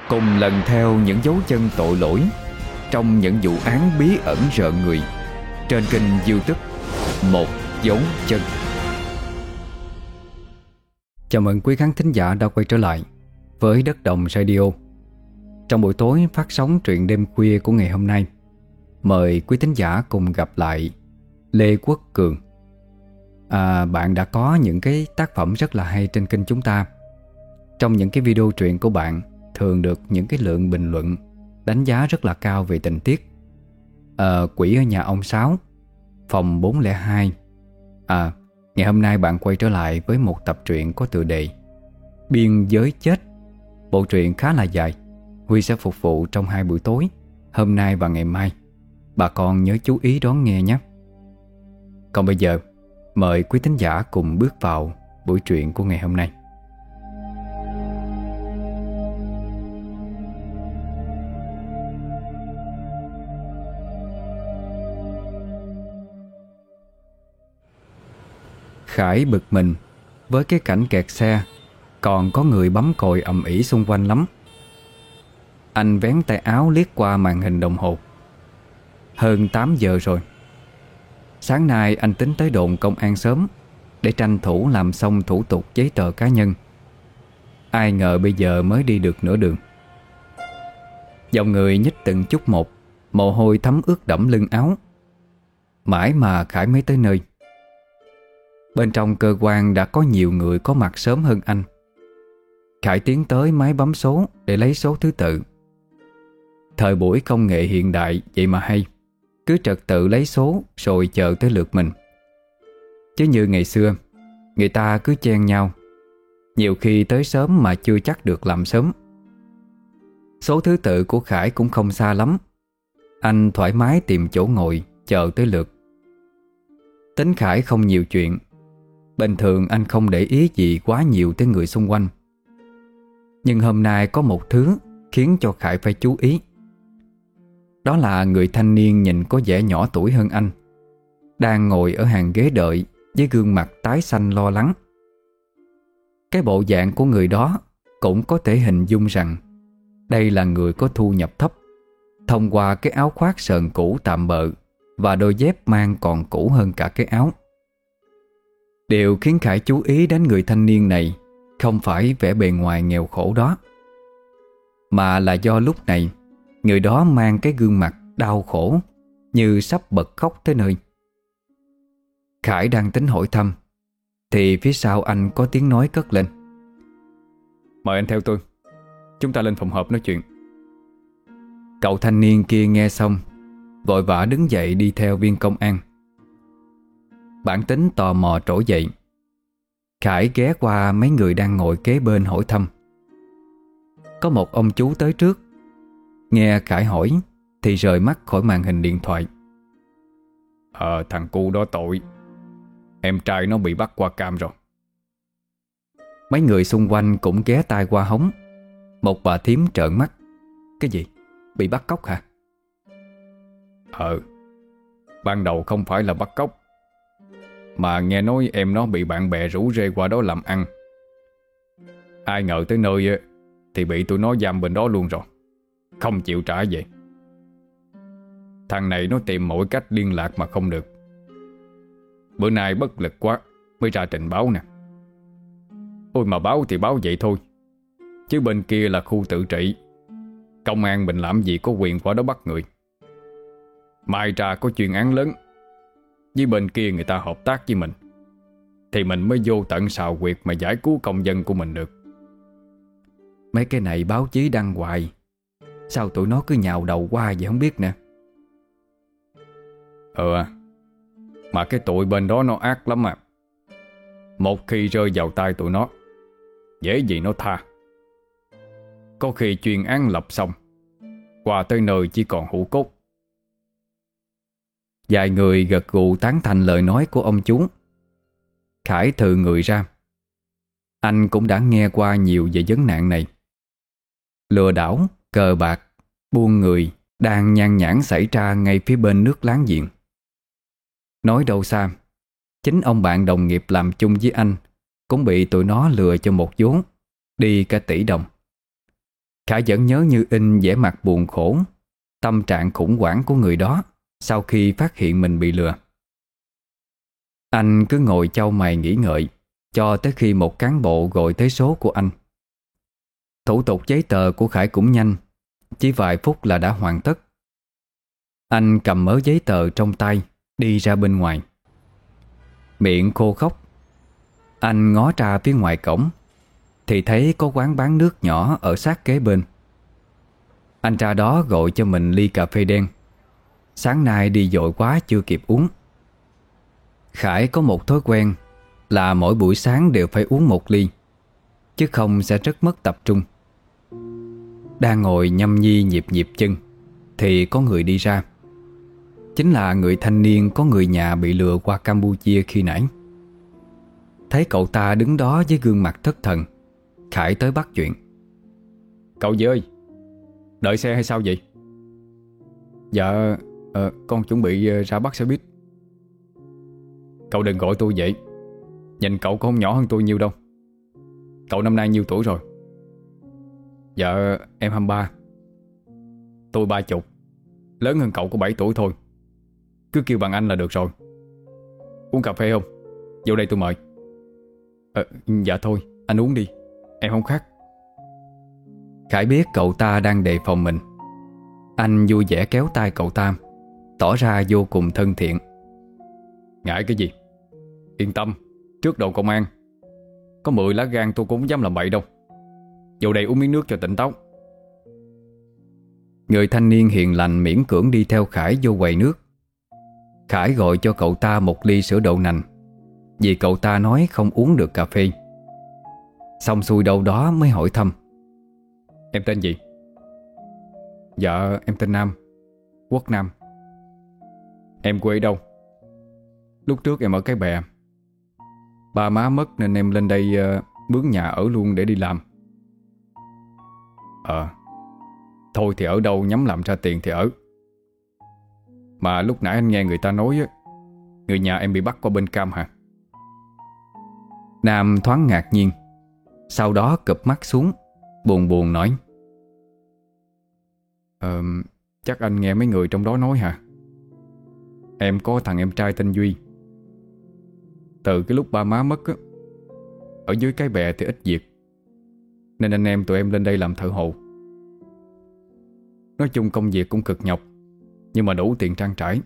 cùng lần theo những dấu chân tội lỗi trong những vụ án bí ẩn rợn người trên kênh YouTube Một Dấu Chân. Chào mừng quý khán thính giả đã quay trở lại với Đất Đồng Radio. Trong buổi tối phát sóng truyện đêm khuya của ngày hôm nay, mời quý thính giả cùng gặp lại Lê Quốc Cường. Bạn đã có những cái tác phẩm rất là hay trên kênh chúng ta. Trong những cái video truyện của bạn thường được những cái lượng bình luận đánh giá rất là cao về tình tiết. Quỷ ở nhà ông Sáu, Phòng 402. Ngày hôm nay bạn quay trở lại với một tập truyện có tựa đề Biên Giới Chết. Bộ truyện khá là dài, Huy sẽ phục vụ trong 2 buổi tối, hôm nay và ngày mai. Bà con nhớ chú ý đón nghe nhé. Còn bây giờ, mời quý thính giả cùng bước vào buổi truyện của ngày hôm nay. Khải bực mình với cái cảnh kẹt xe, còn có người bấm còi ầm ĩ xung quanh lắm. Anh vén tay áo liếc qua màn hình đồng hồ. Hơn 8 giờ rồi. Sáng nay anh tính tới đồn công an sớm để tranh thủ làm xong thủ tục giấy tờ cá nhân. Ai ngờ bây giờ mới đi được nửa đường. Dòng người nhích từng chút một, mồ hôi thấm ướt đẫm lưng áo. Mãi mà Khải mới tới nơi. Bên trong cơ quan đã có nhiều người có mặt sớm hơn anh. Khải tiến tới máy bấm số để lấy số thứ tự. Thời buổi công nghệ hiện đại vậy mà hay, cứ trật tự lấy số rồi chờ tới lượt mình. Chứ như ngày xưa, người ta cứ chen nhau, nhiều khi tới sớm mà chưa chắc được làm sớm. Số thứ tự của Khải cũng không xa lắm. Anh thoải mái tìm chỗ ngồi chờ tới lượt. Tính Khải không nhiều chuyện. Bình thường anh không để ý gì quá nhiều tới người xung quanh. Nhưng hôm nay có một thứ khiến cho Khải phải chú ý. Đó là người thanh niên nhìn có vẻ nhỏ tuổi hơn anh, đang ngồi ở hàng ghế đợi với gương mặt tái xanh lo lắng. Cái bộ dạng của người đó cũng có thể hình dung rằng đây là người có thu nhập thấp, thông qua cái áo khoác sờn cũ tạm bợ và đôi dép mang còn cũ hơn cả cái áo. Điều khiến Khải chú ý đến người thanh niên này không phải vẻ bề ngoài nghèo khổ đó, mà là do lúc này người đó mang cái gương mặt đau khổ, như sắp bật khóc tới nơi. Khải đang tính hỏi thăm thì phía sau anh có tiếng nói cất lên: "Mời anh theo tôi, chúng ta lên phòng họp nói chuyện." Cậu thanh niên kia nghe xong vội vã đứng dậy đi theo viên công an. Bản tính tò mò trỗi dậy, Khải ghé qua mấy người đang ngồi kế bên hỏi thăm. Có một ông chú tới trước, nghe Khải hỏi thì rời mắt khỏi màn hình điện thoại. Thằng cu đó tội, em trai nó bị bắt qua cam rồi." Mấy người xung quanh cũng ghé tai qua hóng. Một bà thím trợn mắt: "Cái gì? Bị bắt cóc hả?" Ban đầu không phải là bắt cóc, mà nghe nói em nó bị bạn bè rủ rê qua đó làm ăn. Ai ngờ tới nơi thì bị tụi nó giam bên đó luôn rồi, không chịu trả về. Thằng này nó tìm mọi cách liên lạc mà không được. Bữa nay bất lực quá mới ra trình báo nè. Ôi mà báo thì báo vậy thôi, chứ bên kia là khu tự trị, công an mình làm gì có quyền qua đó bắt người. Mai ra có chuyên án lớn, với bên kia người ta hợp tác với mình, thì mình mới vô tận xào quyệt mà giải cứu công dân của mình được. Mấy cái này báo chí đăng hoài, sao tụi nó cứ nhào đầu qua vậy không biết nè. Mà cái tụi bên đó nó ác lắm à. Một khi rơi vào tay tụi nó, dễ gì nó tha. Có khi chuyên án lập xong, qua tới nơi chỉ còn hũ cốt. Vài người gật gù tán thành lời nói của ông chú. Khải thừ người ra. Anh cũng đã nghe qua nhiều về vấn nạn này. Lừa đảo, cờ bạc, buôn người đang nhan nhản xảy ra ngay phía bên nước láng giềng. Nói đâu xa, chính ông bạn đồng nghiệp làm chung với anh cũng bị tụi nó lừa cho một vố, đi cả tỷ đồng. Khải vẫn nhớ như in vẻ mặt buồn khổ, tâm trạng khủng hoảng của người đó sau khi phát hiện mình bị lừa. Anh cứ ngồi chau mày nghĩ ngợi cho tới khi một cán bộ gọi tới số của anh. Thủ tục giấy tờ của Khải cũng nhanh, chỉ vài phút là đã hoàn tất. Anh cầm mớ giấy tờ trong tay đi ra bên ngoài. Miệng khô khốc, anh ngó ra phía ngoài cổng thì thấy có quán bán nước nhỏ ở sát kế bên. Anh ra đó gọi cho mình ly cà phê đen. Sáng nay đi vội quá chưa kịp uống. Khải có một thói quen là mỗi buổi sáng đều phải uống một ly, chứ không sẽ rất mất tập trung. Đang ngồi nhâm nhi nhịp nhịp chân thì có người đi ra. Chính là người thanh niên có người nhà bị lừa qua Campuchia khi nãy. Thấy cậu ta đứng đó với gương mặt thất thần, Khải tới bắt chuyện. Cậu gì ơi, đợi xe hay sao vậy? Dạ, con chuẩn bị ra bắt xe buýt. Cậu đừng gọi tôi vậy. Nhìn cậu có không nhỏ hơn tôi nhiêu đâu. Cậu năm nay nhiêu tuổi rồi? Dạ, em 23. Tôi 30, lớn hơn cậu có 7 tuổi thôi. Cứ kêu bằng anh là được rồi. Uống cà phê không? Vô đây tôi mời. Dạ thôi, anh uống đi, em không khát. Khải biết cậu ta đang đề phòng mình. Anh vui vẻ kéo tay cậu ta, tỏ ra vô cùng thân thiện. Ngại cái gì? Yên tâm, trước đầu công an có 10 lá gan tôi cũng không dám làm bậy đâu. Vô đây uống miếng nước cho tỉnh táo. Người thanh niên hiền lành miễn cưỡng đi theo Khải vô quầy nước. Khải gọi cho cậu ta một ly sữa đậu nành, vì cậu ta nói không uống được cà phê. Xong xuôi đâu đó mới hỏi thăm. Em tên gì? Dạ em tên Nam, Quốc Nam. Em quê đâu? Lúc trước em ở Cái Bè. Ba má mất nên em lên đây mướn nhà ở luôn để đi làm. Thôi thì ở đâu nhắm làm ra tiền thì ở. Mà lúc nãy anh nghe người ta nói người nhà em bị bắt qua bên Cam hả? Nam thoáng ngạc nhiên, sau đó cụp mắt xuống, buồn buồn nói. Chắc anh nghe mấy người trong đó nói hả? Em có thằng em trai tên Duy. Từ cái lúc ba má mất á, ở dưới Cái Bè thì ít việc, nên anh em tụi em lên đây làm thợ hồ. Nói chung công việc cũng cực nhọc, nhưng mà đủ tiền trang trải.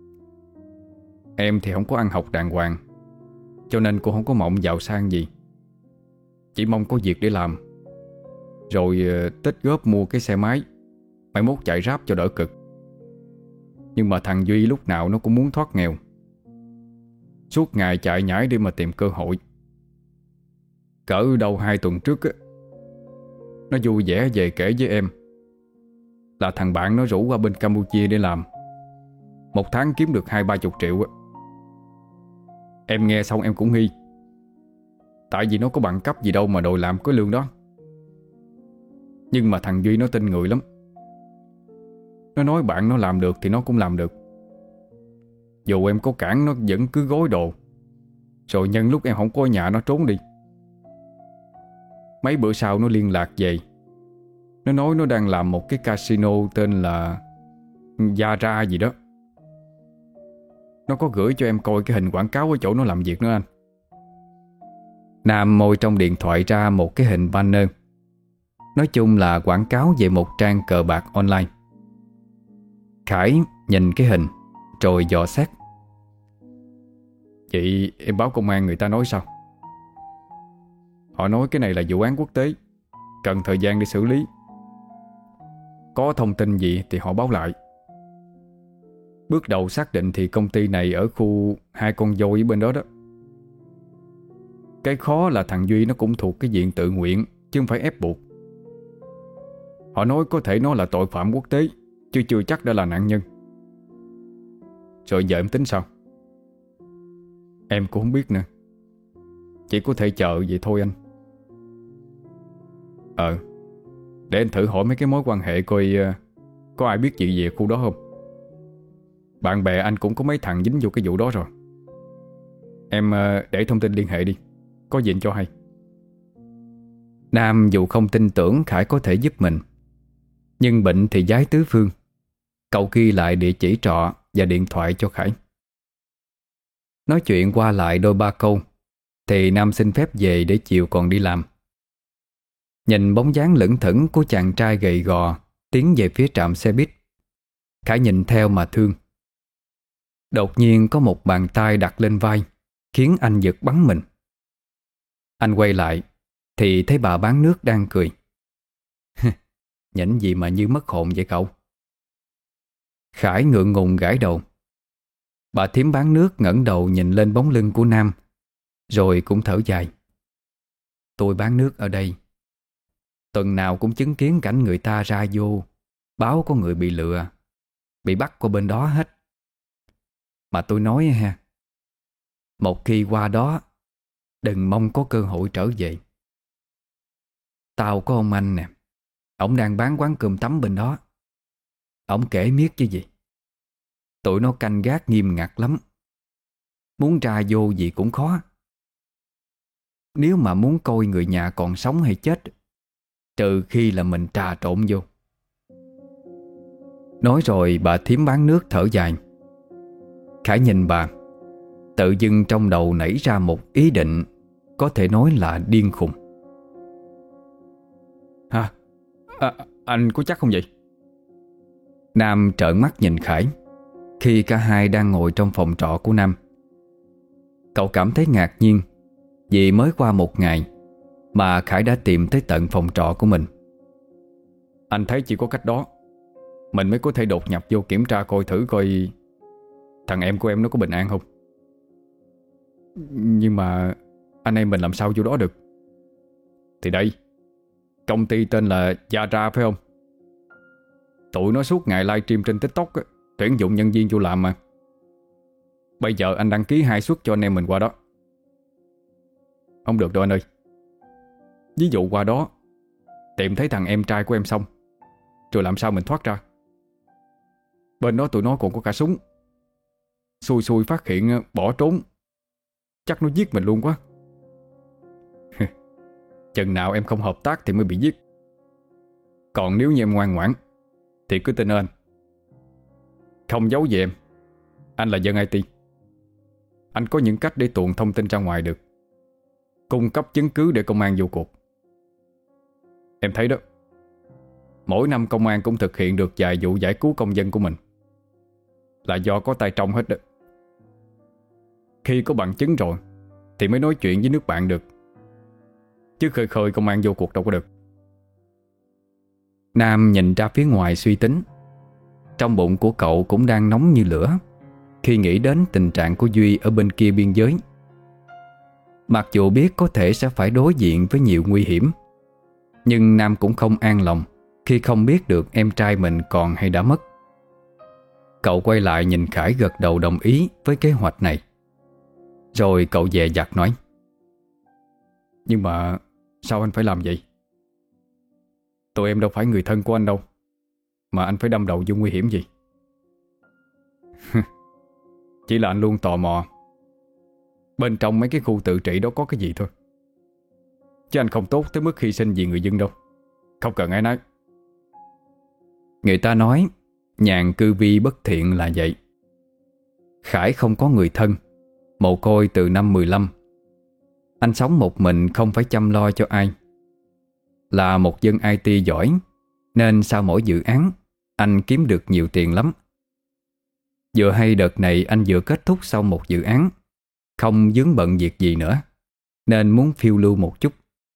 Em thì không có ăn học đàng hoàng, cho nên cũng không có mộng giàu sang gì. Chỉ mong có việc để làm, rồi tích góp mua cái xe máy, mai mốt chạy Grab cho đỡ cực. Nhưng mà thằng Duy lúc nào nó cũng muốn thoát nghèo, suốt ngày chạy nhảy đi mà tìm cơ hội. Cỡ đâu 2 tuần trước á, nó vui vẻ về kể với em là thằng bạn nó rủ qua bên Campuchia để làm, một tháng kiếm được 20-30 triệu á. Em nghe xong em cũng nghi, tại vì nó có bằng cấp gì đâu mà đòi làm cái lương đó. Nhưng mà thằng Duy nó tin người lắm. Nó nói bạn nó làm được thì nó cũng làm được. Dù em có cản nó vẫn cứ gối đồ, rồi nhân lúc em không có ở nhà nó trốn đi. Mấy bữa sau nó liên lạc về. Nó nói nó đang làm một cái casino tên là Yara gì đó. Nó có gửi cho em coi cái hình quảng cáo ở chỗ nó làm việc nữa anh. Nam môi trong điện thoại ra một cái hình banner. Nói chung là quảng cáo về một trang cờ bạc online. Khải nhìn cái hình rồi dò xét. Chị em báo công an người ta nói sao? Họ nói cái này là vụ án quốc tế, cần thời gian để xử lý. Có thông tin gì thì họ báo lại. Bước đầu xác định thì công ty này ở khu Hai Con Dôi bên đó đó. Cái khó là thằng Duy nó cũng thuộc cái diện tự nguyện, chứ không phải ép buộc. Họ nói có thể nó là tội phạm quốc tế, chứ chưa chắc đã là nạn nhân. Rồi giờ em tính sao? Em cũng không biết nữa, chỉ có thể chờ vậy thôi anh. Để anh thử hỏi mấy cái mối quan hệ coi có ai biết gì về khu đó không. Bạn bè anh cũng có mấy thằng dính vô cái vụ đó rồi. Em để thông tin liên hệ đi, có gì anh cho hay. Nam dù không tin tưởng Khải có thể giúp mình, Nhưng bệnh thì giái tứ phương. Cậu ghi lại địa chỉ trọ và điện thoại cho Khải. Nói chuyện qua lại đôi ba câu thì Nam xin phép về để chiều còn đi làm. Nhìn bóng dáng lững thững của chàng trai gầy gò tiến về phía trạm xe buýt, Khải nhìn theo mà thương. Đột nhiên có một bàn tay đặt lên vai, khiến anh giật bắn mình. Anh quay lại thì thấy bà bán nước đang cười. Nhỉnh gì mà như mất hồn vậy cậu? Khải ngượng ngùng gãi đầu. Bà thím bán nước ngẩng đầu nhìn lên bóng lưng của Nam, rồi cũng thở dài. Tôi bán nước ở đây, tuần nào cũng chứng kiến cảnh người ta ra vô báo có người bị lừa, bị bắt qua bên đó hết. Mà tôi nói ha, một khi qua đó đừng mong có cơ hội trở về. Tao có ông anh nè, ổng đang bán quán cơm tấm bên đó. Ổng kể miết chứ gì, tụi nó canh gác nghiêm ngặt lắm, muốn ra vô gì cũng khó. Nếu mà muốn coi người nhà còn sống hay chết, trừ khi là mình trà trộn vô. Nói rồi bà thím bán nước thở dài. Khải nhìn bà, tự dưng trong đầu nảy ra một ý định có thể nói là điên khùng. Hả? Anh có chắc không vậy? Nam trợn mắt nhìn Khải khi cả hai đang ngồi trong phòng trọ của Nam. Cậu cảm thấy ngạc nhiên vì mới qua một ngày mà Khải đã tìm tới tận phòng trọ của mình. Anh thấy chỉ có cách đó mình mới có thể đột nhập vô kiểm tra coi thử coi thằng em của em nó có bình an không. Nhưng mà anh em mình làm sao vô đó được? Thì đây, công ty tên là Zara phải không? Tụi nó suốt ngày livestream trên TikTok á, tuyển dụng nhân viên vô làm mà. Bây giờ anh đăng ký 2 suất cho anh em mình qua đó. Không được đâu anh ơi. Ví dụ qua đó tìm thấy thằng em trai của em xong, rồi làm sao mình thoát ra? Bên đó tụi nó còn có cả súng. Xui xui phát hiện bỏ trốn, chắc nó giết mình luôn quá. Chừng nào em không hợp tác thì mới bị giết. Còn nếu như em ngoan ngoãn thì cứ tin anh. Không giấu gì em, anh là dân IT. Anh có những cách để tuồn thông tin ra ngoài được, cung cấp chứng cứ để công an vô cuộc. Em thấy đó, mỗi năm công an cũng thực hiện được vài vụ giải cứu công dân của mình, là do có tay trong hết đó. Khi có bằng chứng rồi thì mới nói chuyện với nước bạn được, chứ khơi khơi công an vô cuộc đâu có được. Nam nhìn ra phía ngoài suy tính. Trong bụng của cậu cũng đang nóng như lửa khi nghĩ đến tình trạng của Duy ở bên kia biên giới. Mặc dù biết có thể sẽ phải đối diện với nhiều nguy hiểm, nhưng Nam cũng không an lòng khi không biết được em trai mình còn hay đã mất. Cậu quay lại nhìn Khải gật đầu đồng ý với kế hoạch này. Rồi cậu dè dặt nói: Nhưng mà sao anh phải làm vậy? Tụi em đâu phải người thân của anh đâu mà anh phải đâm đầu vô nguy hiểm gì. Chỉ là anh luôn tò mò bên trong mấy cái khu tự trị đó có cái gì thôi, chứ anh không tốt tới mức hy sinh vì người dân đâu. Không cần ai nói. Người ta nói nhàn cư vi bất thiện là vậy. Khải không có người thân, mồ côi từ năm 15. Anh sống một mình không phải chăm lo cho ai. Là một dân IT giỏi nên sau mỗi dự án anh kiếm được nhiều tiền lắm. Vừa hay đợt này anh vừa kết thúc xong một dự án, không vướng bận việc gì nữa, nên muốn phiêu lưu một chút.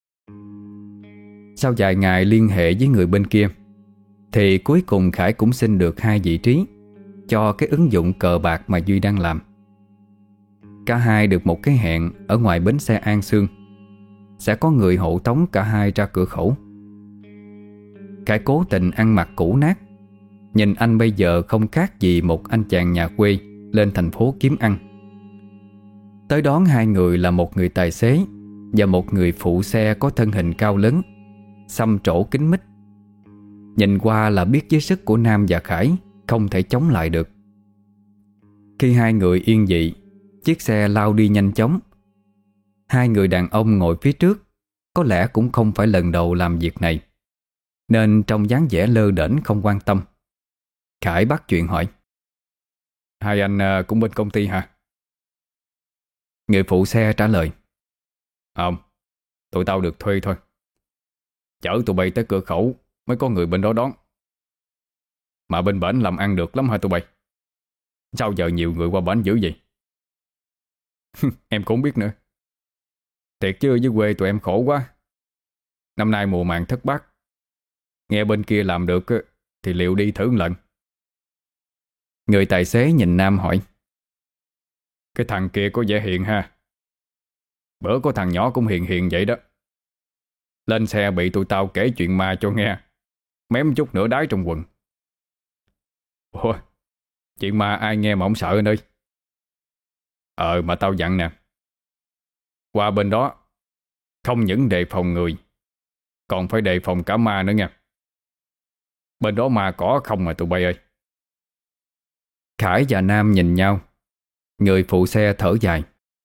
Sau vài ngày liên hệ với người bên kia thì cuối cùng Khải cũng xin được 2 vị trí cho cái ứng dụng cờ bạc mà Duy đang làm. Cả hai được một cái hẹn ở ngoài bến xe An Sương. Sẽ có người hộ tống cả hai ra cửa khẩu. Khải cố tình ăn mặc cũ nát. Nhìn anh bây giờ không khác gì một anh chàng nhà quê lên thành phố kiếm ăn. Tới đón hai người là một người tài xế và một người phụ xe có thân hình cao lớn, xăm trổ kính mít. Nhìn qua là biết với sức của Nam và Khải không thể chống lại được. Khi hai người yên vị, chiếc xe lao đi nhanh chóng. Hai người đàn ông ngồi phía trước có lẽ cũng không phải lần đầu làm việc này. nên trong dáng vẻ lơ đễnh không quan tâm. Khải bắt chuyện hỏi: Hai anh cũng bên công ty hả? Người phụ xe trả lời: Không, tụi tao được thuê thôi. Chở tụi bay tới cửa khẩu mới có người bên đó đón. Mà bên bển làm ăn được lắm hả tụi bay? Sao giờ nhiều người qua bển dữ vậy? Em cũng không biết nữa. Thiệt chứ dưới quê tụi em khổ quá. Năm nay mùa màng thất bát. Nghe bên kia làm được thì liệu đi thử một lần. Người tài xế nhìn Nam hỏi: Cái thằng kia có vẻ hiền ha. Bữa có thằng nhỏ cũng hiền hiền vậy đó. Lên xe bị tụi tao kể chuyện ma cho nghe, mém chút nữa đái trong quần. Ủa, chuyện ma ai nghe mà không sợ anh ơi. Mà tao dặn nè, qua bên đó không những đề phòng người, còn phải đề phòng cả ma nữa nha. Bên đó ma cỏ không mà tụi bay ơi. Khải và Nam nhìn nhau. Người phụ xe thở dài: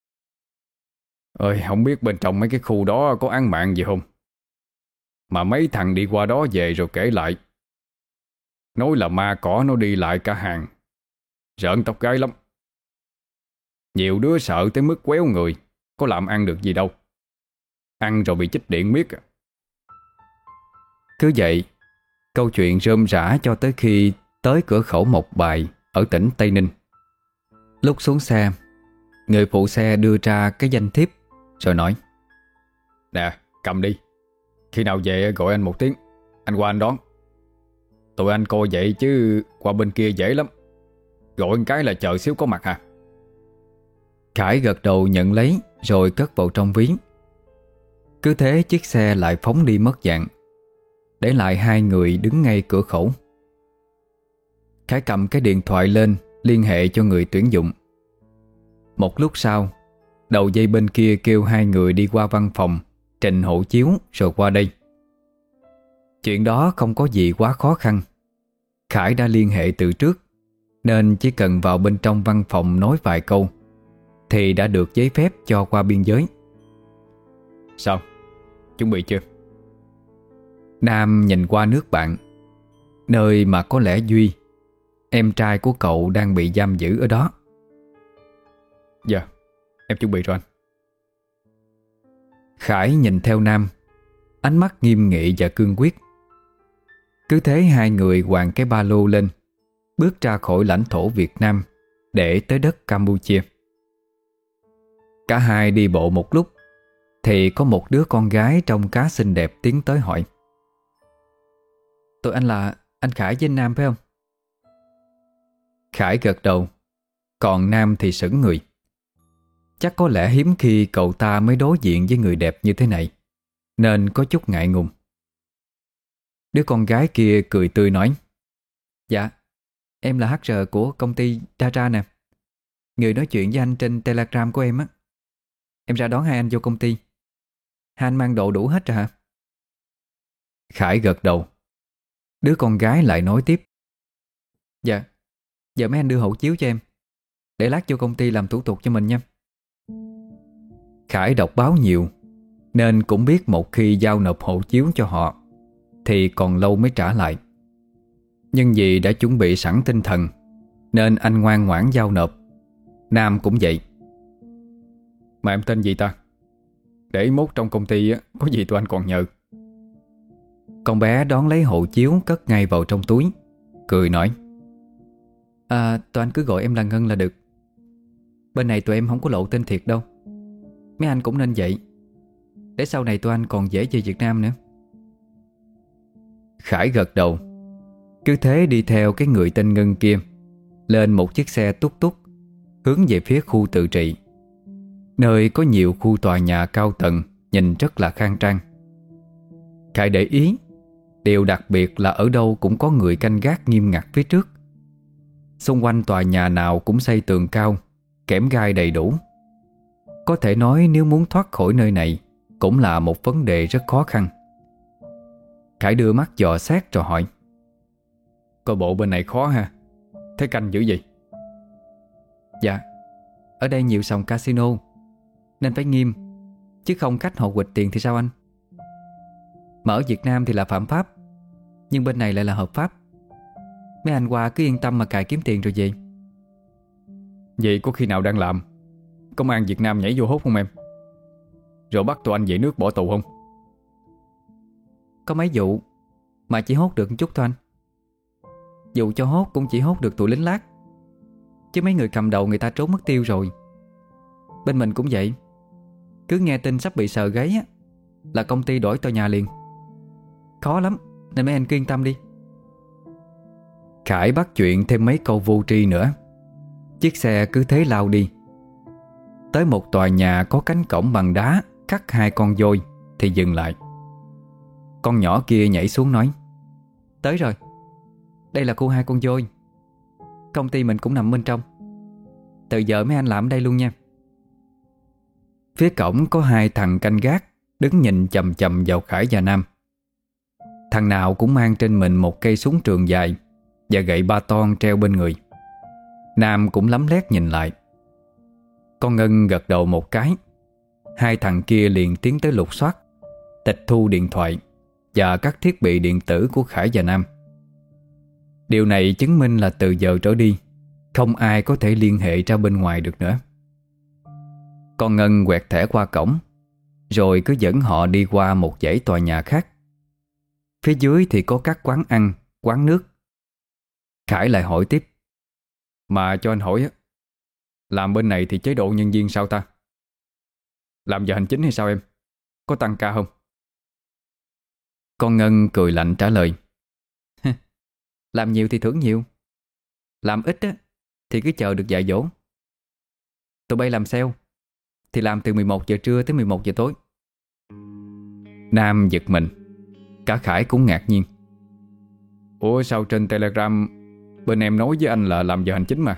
Ơi, không biết bên trong mấy cái khu đó có án mạng gì không, mà mấy thằng đi qua đó về rồi kể lại, nói là ma cỏ nó đi lại cả hàng, rợn tóc gáy lắm. Nhiều đứa sợ tới mức quéo người, có làm ăn được gì đâu. Ăn rồi bị chích điện miết. Cứ vậy, câu chuyện rơm rả cho tới khi tới cửa khẩu Mộc Bài ở tỉnh Tây Ninh. Lúc xuống xe, người phụ xe đưa ra cái danh thiếp rồi nói: Nè, cầm đi. Khi nào về gọi anh một tiếng, anh qua anh đón. Tụi anh coi vậy chứ qua bên kia dễ lắm. Gọi một cái là chờ xíu có mặt hả? Khải gật đầu nhận lấy rồi cất vào trong ví. Cứ thế chiếc xe lại phóng đi mất dạng, để lại hai người đứng ngay cửa khẩu. Khải cầm cái điện thoại lên liên hệ cho người tuyển dụng. Một lúc sau, đầu dây bên kia kêu hai người đi qua văn phòng trình hộ chiếu rồi qua đây. Chuyện đó không có gì quá khó khăn. Khải đã liên hệ từ trước, nên chỉ cần vào bên trong văn phòng nói vài câu thì đã được giấy phép cho qua biên giới. Sao? Chuẩn bị chưa? Nam nhìn qua nước bạn, nơi mà có lẽ Duy, em trai của cậu, đang bị giam giữ ở đó. Dạ, em chuẩn bị rồi anh. Khải nhìn theo Nam, ánh mắt nghiêm nghị và cương quyết. Cứ thế hai người quàng cái ba lô lên, bước ra khỏi lãnh thổ Việt Nam để tới đất Campuchia. Cả hai đi bộ một lúc thì có một đứa con gái trông khá xinh đẹp tiến tới hỏi: Tụi anh là anh Khải với anh Nam phải không? Khải gật đầu, còn Nam thì sững người. Chắc có lẽ hiếm khi cậu ta mới đối diện với người đẹp như thế này, nên có chút ngại ngùng. Đứa con gái kia cười tươi nói: Dạ, em là HR của công ty Dara nè. Người nói chuyện với anh trên Telegram của em á. Em ra đón hai anh vô công ty. Hai anh mang đồ đủ hết rồi hả? Khải gật đầu. Đứa con gái lại nói tiếp: Dạ, giờ mấy anh đưa hộ chiếu cho em, để lát vô công ty làm thủ tục cho mình nha. Khải đọc báo nhiều, nên cũng biết một khi giao nộp hộ chiếu cho họ thì còn lâu mới trả lại. Nhưng vì đã chuẩn bị sẵn tinh thần, nên anh ngoan ngoãn giao nộp. Nam cũng vậy. Mà em tên gì ta? Để mốt trong công ty có gì tụi anh còn nhờ. Con bé đón lấy hộ chiếu cất ngay vào trong túi, cười nói: Tụi anh cứ gọi em là Ngân là được. Bên này tụi em không có lộ tên thiệt đâu. Mấy anh cũng nên vậy, để sau này tụi anh còn dễ về Việt Nam nữa. Khải gật đầu. Cứ thế đi theo cái người tên Ngân kia lên một chiếc xe túc túc, hướng về phía khu tự trị, nơi có nhiều khu tòa nhà cao tầng nhìn rất là khang trang. Khải để ý, điều đặc biệt là ở đâu cũng có người canh gác nghiêm ngặt phía trước. Xung quanh tòa nhà nào cũng xây tường cao, kẽm gai đầy đủ. Có thể nói nếu muốn thoát khỏi nơi này cũng là một vấn đề rất khó khăn. Khải đưa mắt dò xét rồi hỏi: Coi bộ bên này khó ha, thế canh dữ gì? Dạ, ở đây nhiều sòng casino nên phải nghiêm, chứ không khách họ quỵt tiền thì sao anh? Mà ở Việt Nam thì là phạm pháp, Nhưng bên này lại là hợp pháp. Mấy anh qua cứ yên tâm mà cài kiếm tiền rồi về. Vậy có khi nào đang làm công an Việt Nam nhảy vô hốt không em? Rồi bắt tụi anh về nước bỏ tù không? Có mấy vụ mà chỉ hốt được một chút thôi anh. Dù cho hốt cũng chỉ hốt được tụi lính lác, chứ mấy người cầm đầu người ta trốn mất tiêu rồi. Bên mình cũng vậy. Cứ nghe tin sắp bị sờ gáy á, là công ty đổi tòa nhà liền. Khó lắm, nên mấy anh cứ yên tâm đi. Khải bắt chuyện thêm mấy câu vô tri nữa. Chiếc xe cứ thế lao đi. Tới một tòa nhà có cánh cổng bằng đá khắc hai con voi thì dừng lại. Con nhỏ kia nhảy xuống nói: Tới rồi, đây là khu hai con voi. Công ty mình cũng nằm bên trong. Từ giờ mấy anh làm ở đây luôn nha. Phía cổng có hai thằng canh gác đứng nhìn chằm chằm vào Khải và Nam. Thằng nào cũng mang trên mình một cây súng trường dài và gậy ba ton treo bên người. Nam cũng lấm lét nhìn lại. Con Ngân gật đầu một cái. Hai thằng kia liền tiến tới lục soát, tịch thu điện thoại và các thiết bị điện tử của Khải và Nam. Điều này chứng minh là từ giờ trở đi không ai có thể liên hệ ra bên ngoài được nữa. Con Ngân quẹt thẻ qua cổng, rồi cứ dẫn họ đi qua một dãy tòa nhà khác. Phía dưới thì có các quán ăn, quán nước. Khải lại hỏi tiếp: Mà cho anh hỏi á, làm bên này thì chế độ nhân viên sao ta? Làm giờ hành chính hay sao em? Có tăng ca không? Con Ngân cười lạnh trả lời: Làm nhiều thì thưởng nhiều, làm ít á thì cứ chờ được dạy dỗ. Tụi bay làm sale thì làm từ 11 giờ trưa tới 11 giờ tối. Nam giật mình. Cả Khải cũng ngạc nhiên. Ủa sao trên Telegram bên em nói với anh là làm giờ hành chính mà?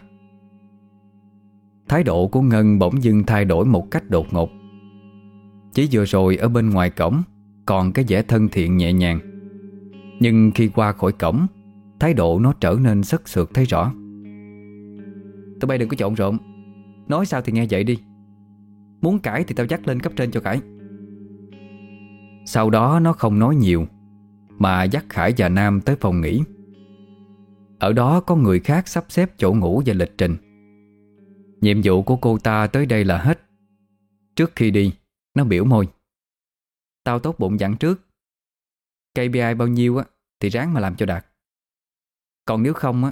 Thái độ của Ngân bỗng dưng thay đổi một cách đột ngột. Chỉ vừa rồi ở bên ngoài cổng còn cái vẻ thân thiện nhẹ nhàng, nhưng khi qua khỏi cổng, thái độ nó trở nên sất sượt thấy rõ. Tụi bay đừng có trộn rộn, nói sao thì nghe vậy đi. Muốn cãi thì tao dắt lên cấp trên cho cãi. Sau đó nó không nói nhiều, mà dắt Khải và Nam tới phòng nghỉ. Ở đó có người khác sắp xếp chỗ ngủ và lịch trình. Nhiệm vụ của cô ta tới đây là hết. Trước khi đi, nó biểu môi: Tao tốt bụng dặn trước, KPI bao nhiêu á thì ráng mà làm cho đạt. Còn nếu không á,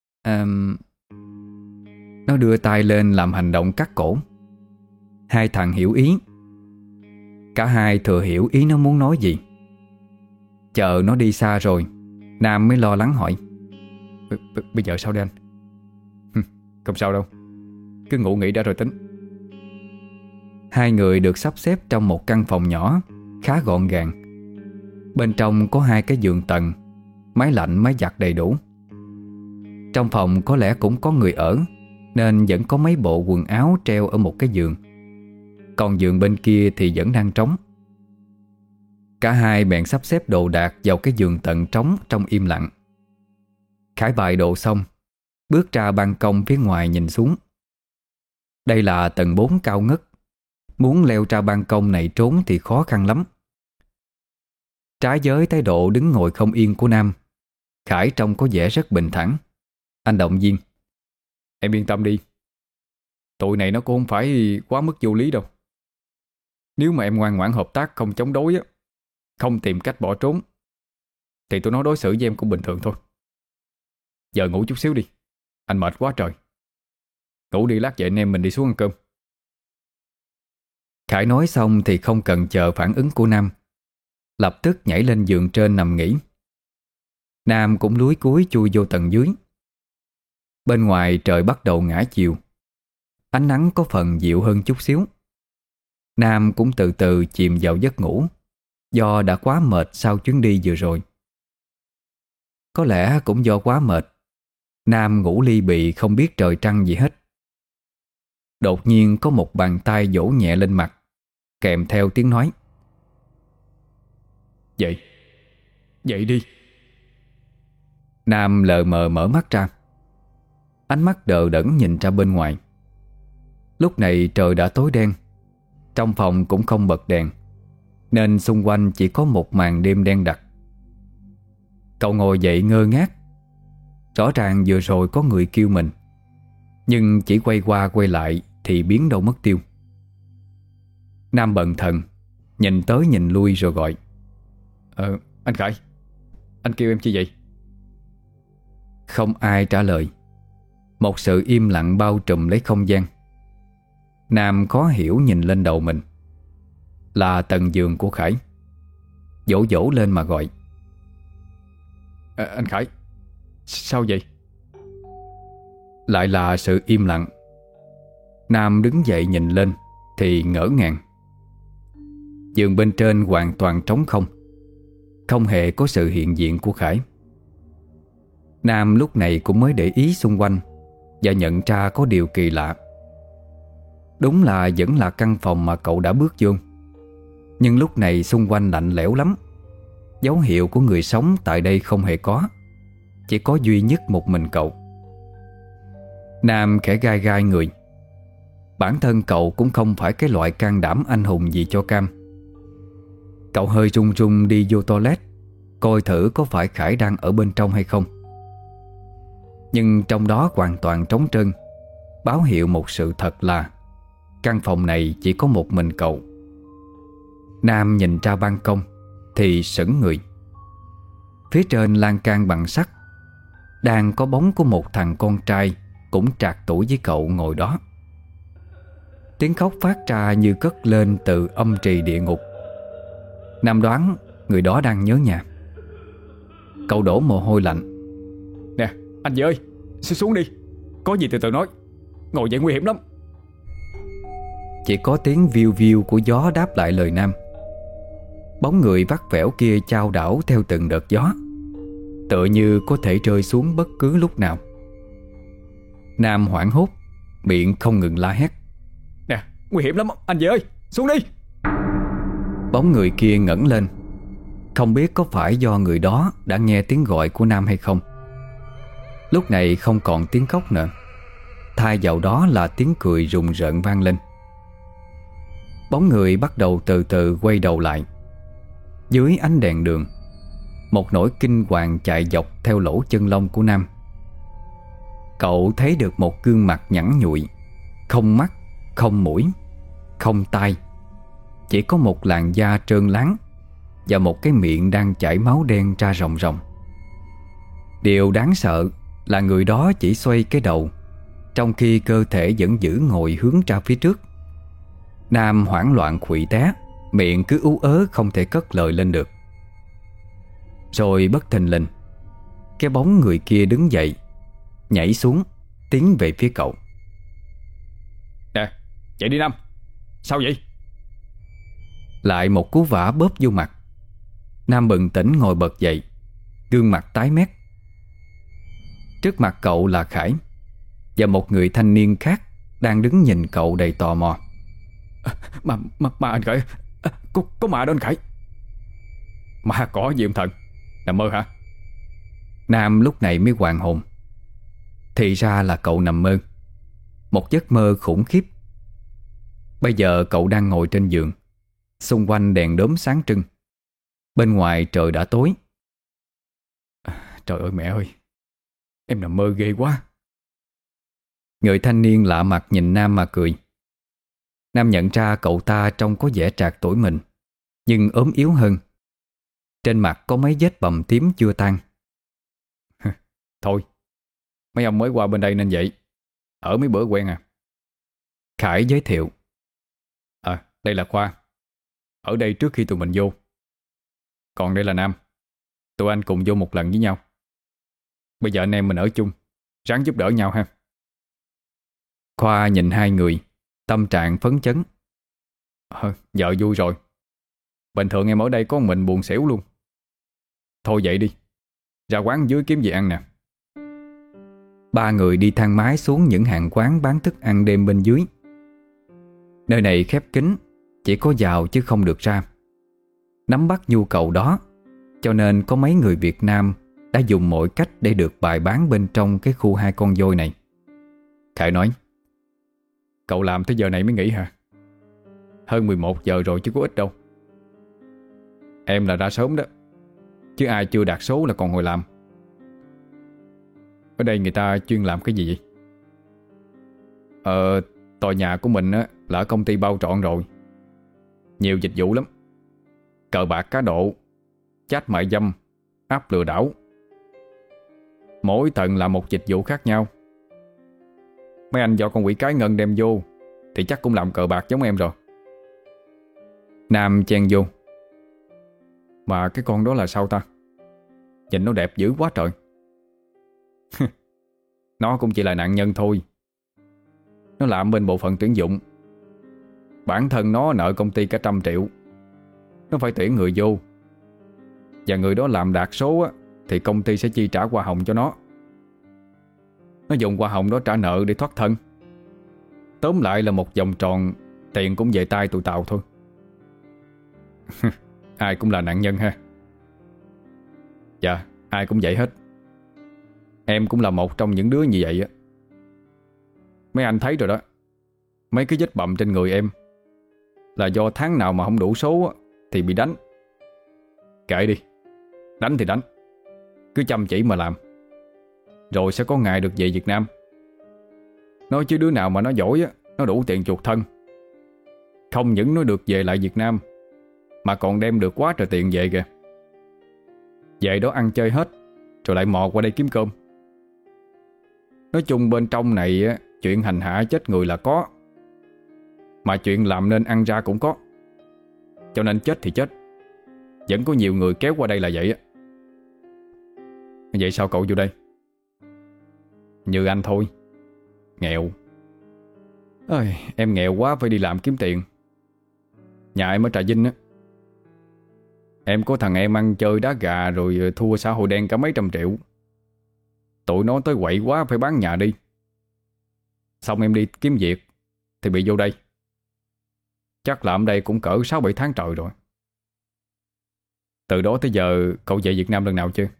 nó đưa tay lên làm hành động cắt cổ. Hai thằng hiểu ý. Cả hai thừa hiểu ý nó muốn nói gì. Chờ nó đi xa rồi, Nam mới lo lắng hỏi: Bây giờ sao đây anh? Không sao đâu, cứ ngủ nghỉ đã rồi tính. Hai người được sắp xếp trong một căn phòng nhỏ khá gọn gàng. Bên trong có hai cái giường tầng, máy lạnh máy giặt đầy đủ. Trong phòng có lẽ cũng có người ở, nên vẫn có mấy bộ quần áo treo ở một cái giường. Còn giường bên kia thì vẫn đang trống. Cả hai bèn sắp xếp đồ đạc vào cái giường tầng trống trong im lặng. Khải bài đồ xong, bước ra ban công phía ngoài nhìn xuống. Đây là tầng 4 cao ngất. Muốn leo ra ban công này trốn thì khó khăn lắm. Trái với thái độ đứng ngồi không yên của Nam, Khải trông có vẻ rất bình thản. Anh động viên: Em yên tâm đi, tụi này nó cũng không phải quá mức vô lý đâu. Nếu mà em ngoan ngoãn hợp tác, không chống đối á, không tìm cách bỏ trốn, thì tụi nó đối xử với em cũng bình thường thôi. Giờ ngủ chút xíu đi, anh mệt quá trời. Ngủ đi, lát dậy anh em mình đi xuống ăn cơm. Khải nói xong thì không cần chờ phản ứng của Nam, lập tức nhảy lên giường trên nằm nghỉ. Nam cũng lúi cúi chui vô tầng dưới. Bên ngoài trời bắt đầu ngã chiều, ánh nắng có phần dịu hơn chút xíu. Nam cũng từ từ chìm vào giấc ngủ, do đã quá mệt sau chuyến đi vừa rồi. Có lẽ cũng do quá mệt, Nam ngủ li bì không biết trời trăng gì hết. Đột nhiên có một bàn tay vỗ nhẹ lên mặt, kèm theo tiếng nói: Dậy, dậy đi. Nam lờ mờ mở mắt ra. Ánh mắt đờ đẫn nhìn ra bên ngoài. Lúc này trời đã tối đen. Trong phòng cũng không bật đèn, nên xung quanh chỉ có một màn đêm đen đặc. Cậu ngồi dậy ngơ ngác. Rõ ràng vừa rồi có người kêu mình, nhưng chỉ quay qua quay lại thì biến đâu mất tiêu. Nam bần thần, nhìn tới nhìn lui rồi gọi: Anh Khải, anh kêu em chi vậy? Không ai trả lời. Một sự im lặng bao trùm lấy không gian. Nam khó hiểu nhìn lên đầu mình. Là tầng giường của Khải. Dỗ dỗ lên mà gọi: Anh Khải, sao vậy? Lại là sự im lặng. Nam đứng dậy nhìn lên thì ngỡ ngàng. Giường bên trên hoàn toàn trống không, không hề có sự hiện diện của Khải. Nam lúc này cũng mới để ý xung quanh và nhận ra có điều kỳ lạ. Đúng là vẫn là căn phòng mà cậu đã bước vô, nhưng lúc này xung quanh lạnh lẽo lắm. Dấu hiệu của người sống tại đây không hề có. Chỉ có duy nhất một mình cậu. Nam khẽ gai gai người. Bản thân cậu cũng không phải cái loại can đảm anh hùng gì cho cam. Cậu hơi run run đi vô toilet, coi thử có phải Khải đang ở bên trong hay không. Nhưng trong đó hoàn toàn trống trơn, báo hiệu một sự thật là căn phòng này chỉ có một mình cậu. Nam nhìn ra ban công thì sững người. Phía trên lan can bằng sắt đang có bóng của một thằng con trai cũng trạc tuổi với cậu ngồi đó. Tiếng khóc phát ra như cất lên từ âm trì địa ngục. Nam đoán người đó đang nhớ nhà. Cậu đổ mồ hôi lạnh. Nè, anh Dì ơi, xuống đi. Có gì từ từ nói. Ngồi vậy nguy hiểm lắm. Chỉ có tiếng viu viu của gió đáp lại lời Nam. Bóng người vắt vẻo kia chao đảo theo từng đợt gió, tựa như có thể rơi xuống bất cứ lúc nào. Nam hoảng hốt, miệng không ngừng la hét: Nè, nguy hiểm lắm, anh Dì ơi, xuống đi. Bóng người kia ngẩng lên. Không biết có phải do người đó đã nghe tiếng gọi của Nam hay không. Lúc này không còn tiếng khóc nữa, thay vào đó là tiếng cười rùng rợn vang lên. Bóng người bắt đầu từ từ quay đầu lại. Dưới ánh đèn đường, một nỗi kinh hoàng chạy dọc theo lỗ chân lông của Nam. Cậu thấy được một gương mặt nhẵn nhụi, không mắt, không mũi, không tai, chỉ có một làn da trơn láng và một cái miệng đang chảy máu đen ra ròng ròng. Điều đáng sợ là người đó chỉ xoay cái đầu, trong khi cơ thể vẫn giữ ngồi hướng ra phía trước. Nam hoảng loạn khuỵu té, miệng cứ ú ớ không thể cất lời lên được. Rồi bất thình lình, cái bóng người kia đứng dậy, nhảy xuống, tiến về phía cậu. Nè, chạy đi Nam. Sao vậy? Lại một cú vả bóp vô mặt. Nam bừng tỉnh ngồi bật dậy, gương mặt tái mét. Trước mặt cậu là Khải và một người thanh niên khác đang đứng nhìn cậu đầy tò mò. Mà anh Khải, có ma đó anh Khải. Ma có gì ông thần? Nằm mơ hả? Nam lúc này mới hoàn hồn. Thì ra là cậu nằm mơ, một giấc mơ khủng khiếp. Bây giờ cậu đang ngồi trên giường, xung quanh đèn đốm sáng trưng. Bên ngoài trời đã tối. Trời ơi mẹ ơi, em nằm mơ ghê quá. Người thanh niên lạ mặt nhìn Nam mà cười. Nam nhận ra cậu ta trông có vẻ trạc tuổi mình, nhưng ốm yếu hơn. Trên mặt có mấy vết bầm tím chưa tan. Thôi, mấy ông mới qua bên đây nên vậy. Ở mấy bữa quen à. Khải giới thiệu. Đây là Khoa. Ở đây trước khi tụi mình vô. Còn đây là Nam. Tụi anh cùng vô một lần với nhau. Bây giờ anh em mình ở chung, ráng giúp đỡ nhau ha. Khoa nhìn hai người, tâm trạng phấn chấn. Vợ vui rồi. Bình thường em ở đây có một mình buồn xỉu luôn. Thôi vậy đi, ra quán dưới kiếm gì ăn nè. Ba người đi thang máy xuống những hàng quán bán thức ăn đêm bên dưới. Nơi này khép kín, chỉ có vào chứ không được ra. Nắm bắt nhu cầu đó, cho nên có mấy người Việt Nam đã dùng mọi cách để được bày bán bên trong cái khu hai con voi này. Khải nói: Cậu làm tới giờ này mới nghỉ hả? Hơn 11 giờ rồi chứ có ít đâu. Em là ra sớm đó. Chứ ai chưa đạt số là còn ngồi làm. Ở đây người ta chuyên làm cái gì vậy? Tòa nhà của mình á, là ở công ty bao trọn rồi. Nhiều dịch vụ lắm. Cờ bạc cá độ, chat mại dâm, app lừa đảo. Mỗi tầng là một dịch vụ khác nhau. Mấy anh do con quỷ cái ngân đem vô thì chắc cũng làm cờ bạc giống em rồi. Nam chen vô. Mà cái con đó là sao ta? Nhìn nó đẹp dữ quá trời. Nó cũng chỉ là nạn nhân thôi. Nó làm bên bộ phận tuyển dụng. Bản thân nó nợ công ty cả 100 triệu. Nó phải tuyển người vô. Và người đó làm đạt số á, thì công ty sẽ chi trả hoa hồng cho nó. Nó dùng hoa hồng đó trả nợ để thoát thân. Tóm lại là một vòng tròn. Tiền cũng về tay tụi tao thôi. Ai cũng là nạn nhân ha. Dạ, ai cũng vậy hết. Em cũng là một trong những đứa như vậy á. Mấy anh thấy rồi đó. Mấy cái vết bầm trên người em là do tháng nào mà không đủ số á, thì bị đánh. Kệ đi. Đánh thì đánh. Cứ chăm chỉ mà làm. Rồi sẽ có ngày được về Việt Nam. Nói chứ đứa nào mà nó giỏi á, nó đủ tiền chuộc thân. Không những nó được về lại Việt Nam mà còn đem được quá trời tiền về kìa. Về đó ăn chơi hết, rồi lại mò qua đây kiếm cơm. Nói chung bên trong này á, chuyện hành hạ chết người là có, mà chuyện làm nên ăn ra cũng có. Cho nên chết thì chết, vẫn có nhiều người kéo qua đây là vậy á. Vậy sao cậu vô đây? Như anh thôi. Nghèo. Ơi, em nghèo quá phải đi làm kiếm tiền. Nhà em ở Trà Vinh á. Em có thằng em ăn chơi đá gà rồi thua xã hội đen cả mấy trăm triệu. Tụi nó tới quậy quá phải bán nhà đi. Xong em đi kiếm việc thì bị vô đây. Chắc làm đây cũng cỡ 6-7 tháng trời rồi. Từ đó tới giờ cậu về Việt Nam lần nào chưa?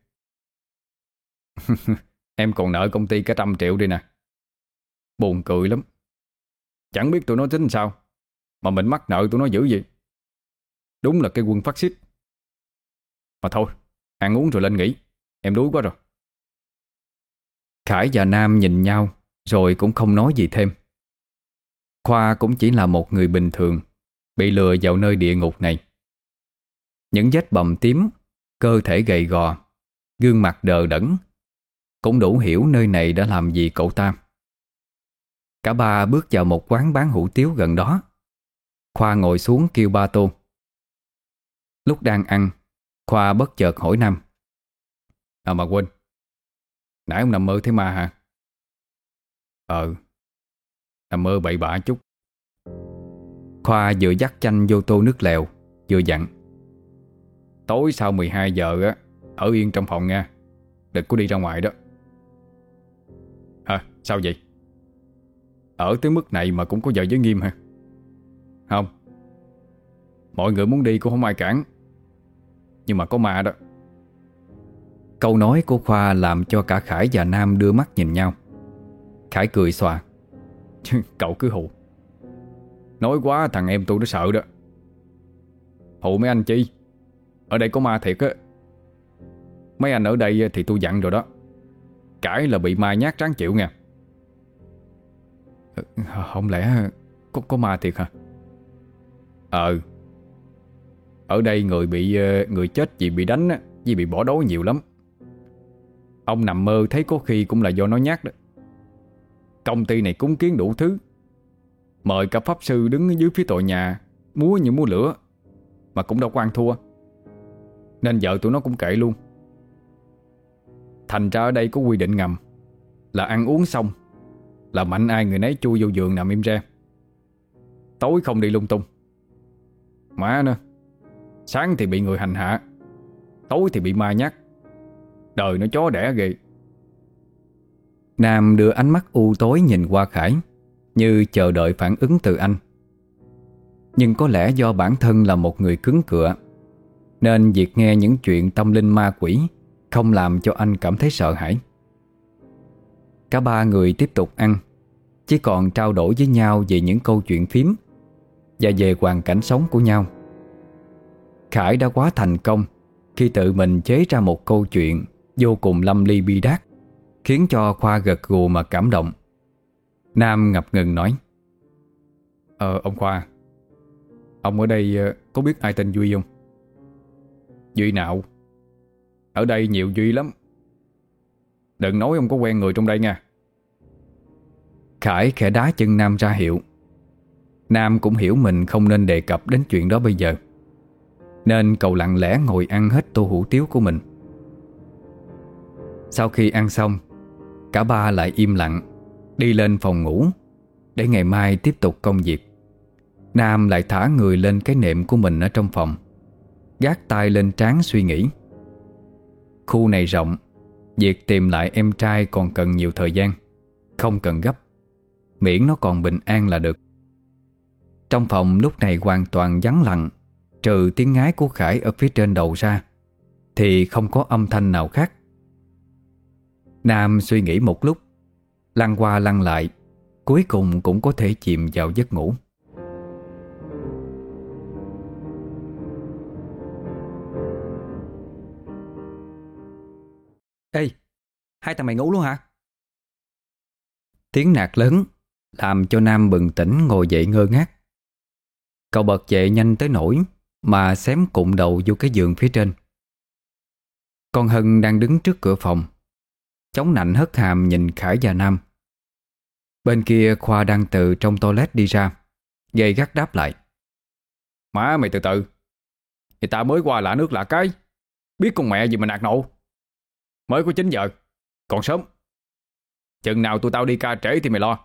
Em còn nợ công ty cả 100 triệu đi nè. Buồn cười lắm. Chẳng biết tụi nó tính sao mà mình mắc nợ tụi nó dữ vậy. Đúng là cái quân phát xít. Mà thôi, ăn uống rồi lên nghỉ. Em đuối quá rồi. Khải và Nam nhìn nhau rồi cũng không nói gì thêm. Khoa cũng chỉ là một người bình thường bị lừa vào nơi địa ngục này. Những vết bầm tím, cơ thể gầy gò, gương mặt đờ đẫn cũng đủ hiểu nơi này đã làm gì cậu ta. Cả ba bước vào một quán bán hủ tiếu gần đó. Khoa ngồi xuống kêu 3 tô. Lúc đang ăn, Khoa bất chợt hỏi Nam: mà quên, nãy ông nằm mơ thấy ma hả? Nằm mơ bậy bạ chút. Khoa vừa dắt chanh vô tô nước lèo, vừa dặn: Tối sau 12 giờ á, ở yên trong phòng nha, đừng có đi ra ngoài đó. Sao vậy? Ở tới mức này mà cũng có giờ giới nghiêm hả? Không, mọi người muốn đi cũng không ai cản, nhưng mà có ma đó. Câu nói của Khoa làm cho cả Khải và Nam đưa mắt nhìn nhau. Khải cười xòa: Cậu cứ hù. Nói quá thằng em tôi nó sợ đó. Hù mấy anh chi? Ở đây có ma thiệt á. Mấy anh ở đây thì tôi dặn rồi đó, cãi là bị ma nhát ráng chịu nha. Không lẽ có ma thiệt hả? Ở đây người chết vì bị đánh á, vì bị bỏ đói nhiều lắm. Ông nằm mơ thấy có khi cũng là do nó nhát đó. Công ty này cúng kiến đủ thứ, mời cả pháp sư đứng dưới phía tòa nhà múa như múa lửa, mà cũng đâu có ăn thua, nên vợ tụi nó cũng kệ luôn. Thành ra ở đây có quy định ngầm là ăn uống xong là mạnh ai người nấy chui vô giường nằm im re. Tối không đi lung tung. Má nữa, sáng thì bị người hành hạ, tối thì bị ma nhát. Đời nó chó đẻ ghê. Nam đưa ánh mắt u tối nhìn qua Khải, như chờ đợi phản ứng từ anh. Nhưng có lẽ do bản thân là một người cứng cựa, nên việc nghe những chuyện tâm linh ma quỷ không làm cho anh cảm thấy sợ hãi. Cả ba người tiếp tục ăn, chỉ còn trao đổi với nhau về những câu chuyện phím và về hoàn cảnh sống của nhau. Khải đã quá thành công khi tự mình chế ra một câu chuyện vô cùng lâm ly bi đát, khiến cho Khoa gật gù mà cảm động. Nam ngập ngừng nói: Ông Khoa, ông ở đây có biết ai tên Duy không? Duy nào? Ở đây nhiều Duy lắm. Đừng nói ông có quen người trong đây nha. Khải khẽ đá chân Nam ra hiệu. Nam cũng hiểu mình không nên đề cập đến chuyện đó bây giờ, nên cậu lặng lẽ ngồi ăn hết tô hủ tiếu của mình. Sau khi ăn xong, cả ba lại im lặng đi lên phòng ngủ để ngày mai tiếp tục công việc. Nam lại thả người lên cái nệm của mình ở trong phòng, gác tay lên trán suy nghĩ. Khu này rộng, việc tìm lại em trai còn cần nhiều thời gian, không cần gấp, miễn nó còn bình an là được. Trong phòng lúc này hoàn toàn vắng lặng, trừ tiếng ngái của Khải ở phía trên đầu ra thì không có âm thanh nào khác. Nam suy nghĩ một lúc, lăn qua lăn lại, cuối cùng cũng có thể chìm vào giấc ngủ. Ê, hai thằng mày ngủ luôn hả? Tiếng nạt lớn làm cho Nam bừng tỉnh ngồi dậy ngơ ngác. Cậu bật dậy nhanh tới nỗi mà xém cụm đầu vô cái giường phía trên. Con Hân đang đứng trước cửa phòng, chống nạnh hất hàm nhìn Khải và Nam. Bên kia Khoa đang từ trong toilet đi ra, gay gắt đáp lại: Má mày từ từ, người ta mới qua lạ nước lạ cái, biết con mẹ gì mà nạt nộ. Mới có 9 giờ, còn sớm. Chừng nào tụi tao đi ca trễ thì mày lo.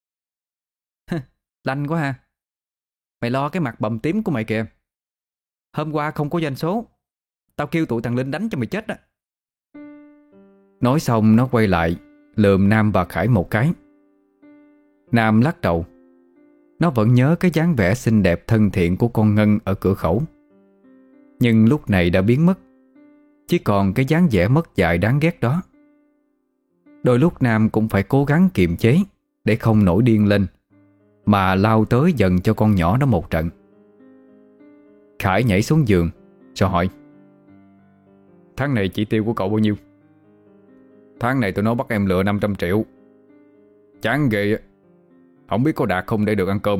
Lanh quá ha. Mày lo cái mặt bầm tím của mày kìa. Hôm qua không có doanh số, tao kêu tụi thằng Linh đánh cho mày chết đó. Nói xong nó quay lại lườm Nam và Khải một cái. Nam lắc đầu. Nó vẫn nhớ cái dáng vẻ xinh đẹp thân thiện của con Ngân ở cửa khẩu, nhưng lúc này đã biến mất, chỉ còn cái dáng vẻ mất dạy đáng ghét đó. Đôi lúc Nam cũng phải cố gắng kiềm chế để không nổi điên lên, mà lao tới dần cho con nhỏ đó một trận. Khải nhảy xuống giường rồi hỏi: Tháng này chỉ tiêu của cậu bao nhiêu? Tháng này tụi nó bắt em lựa 500 triệu. Chán ghê á. Không biết có đạt không để được ăn cơm.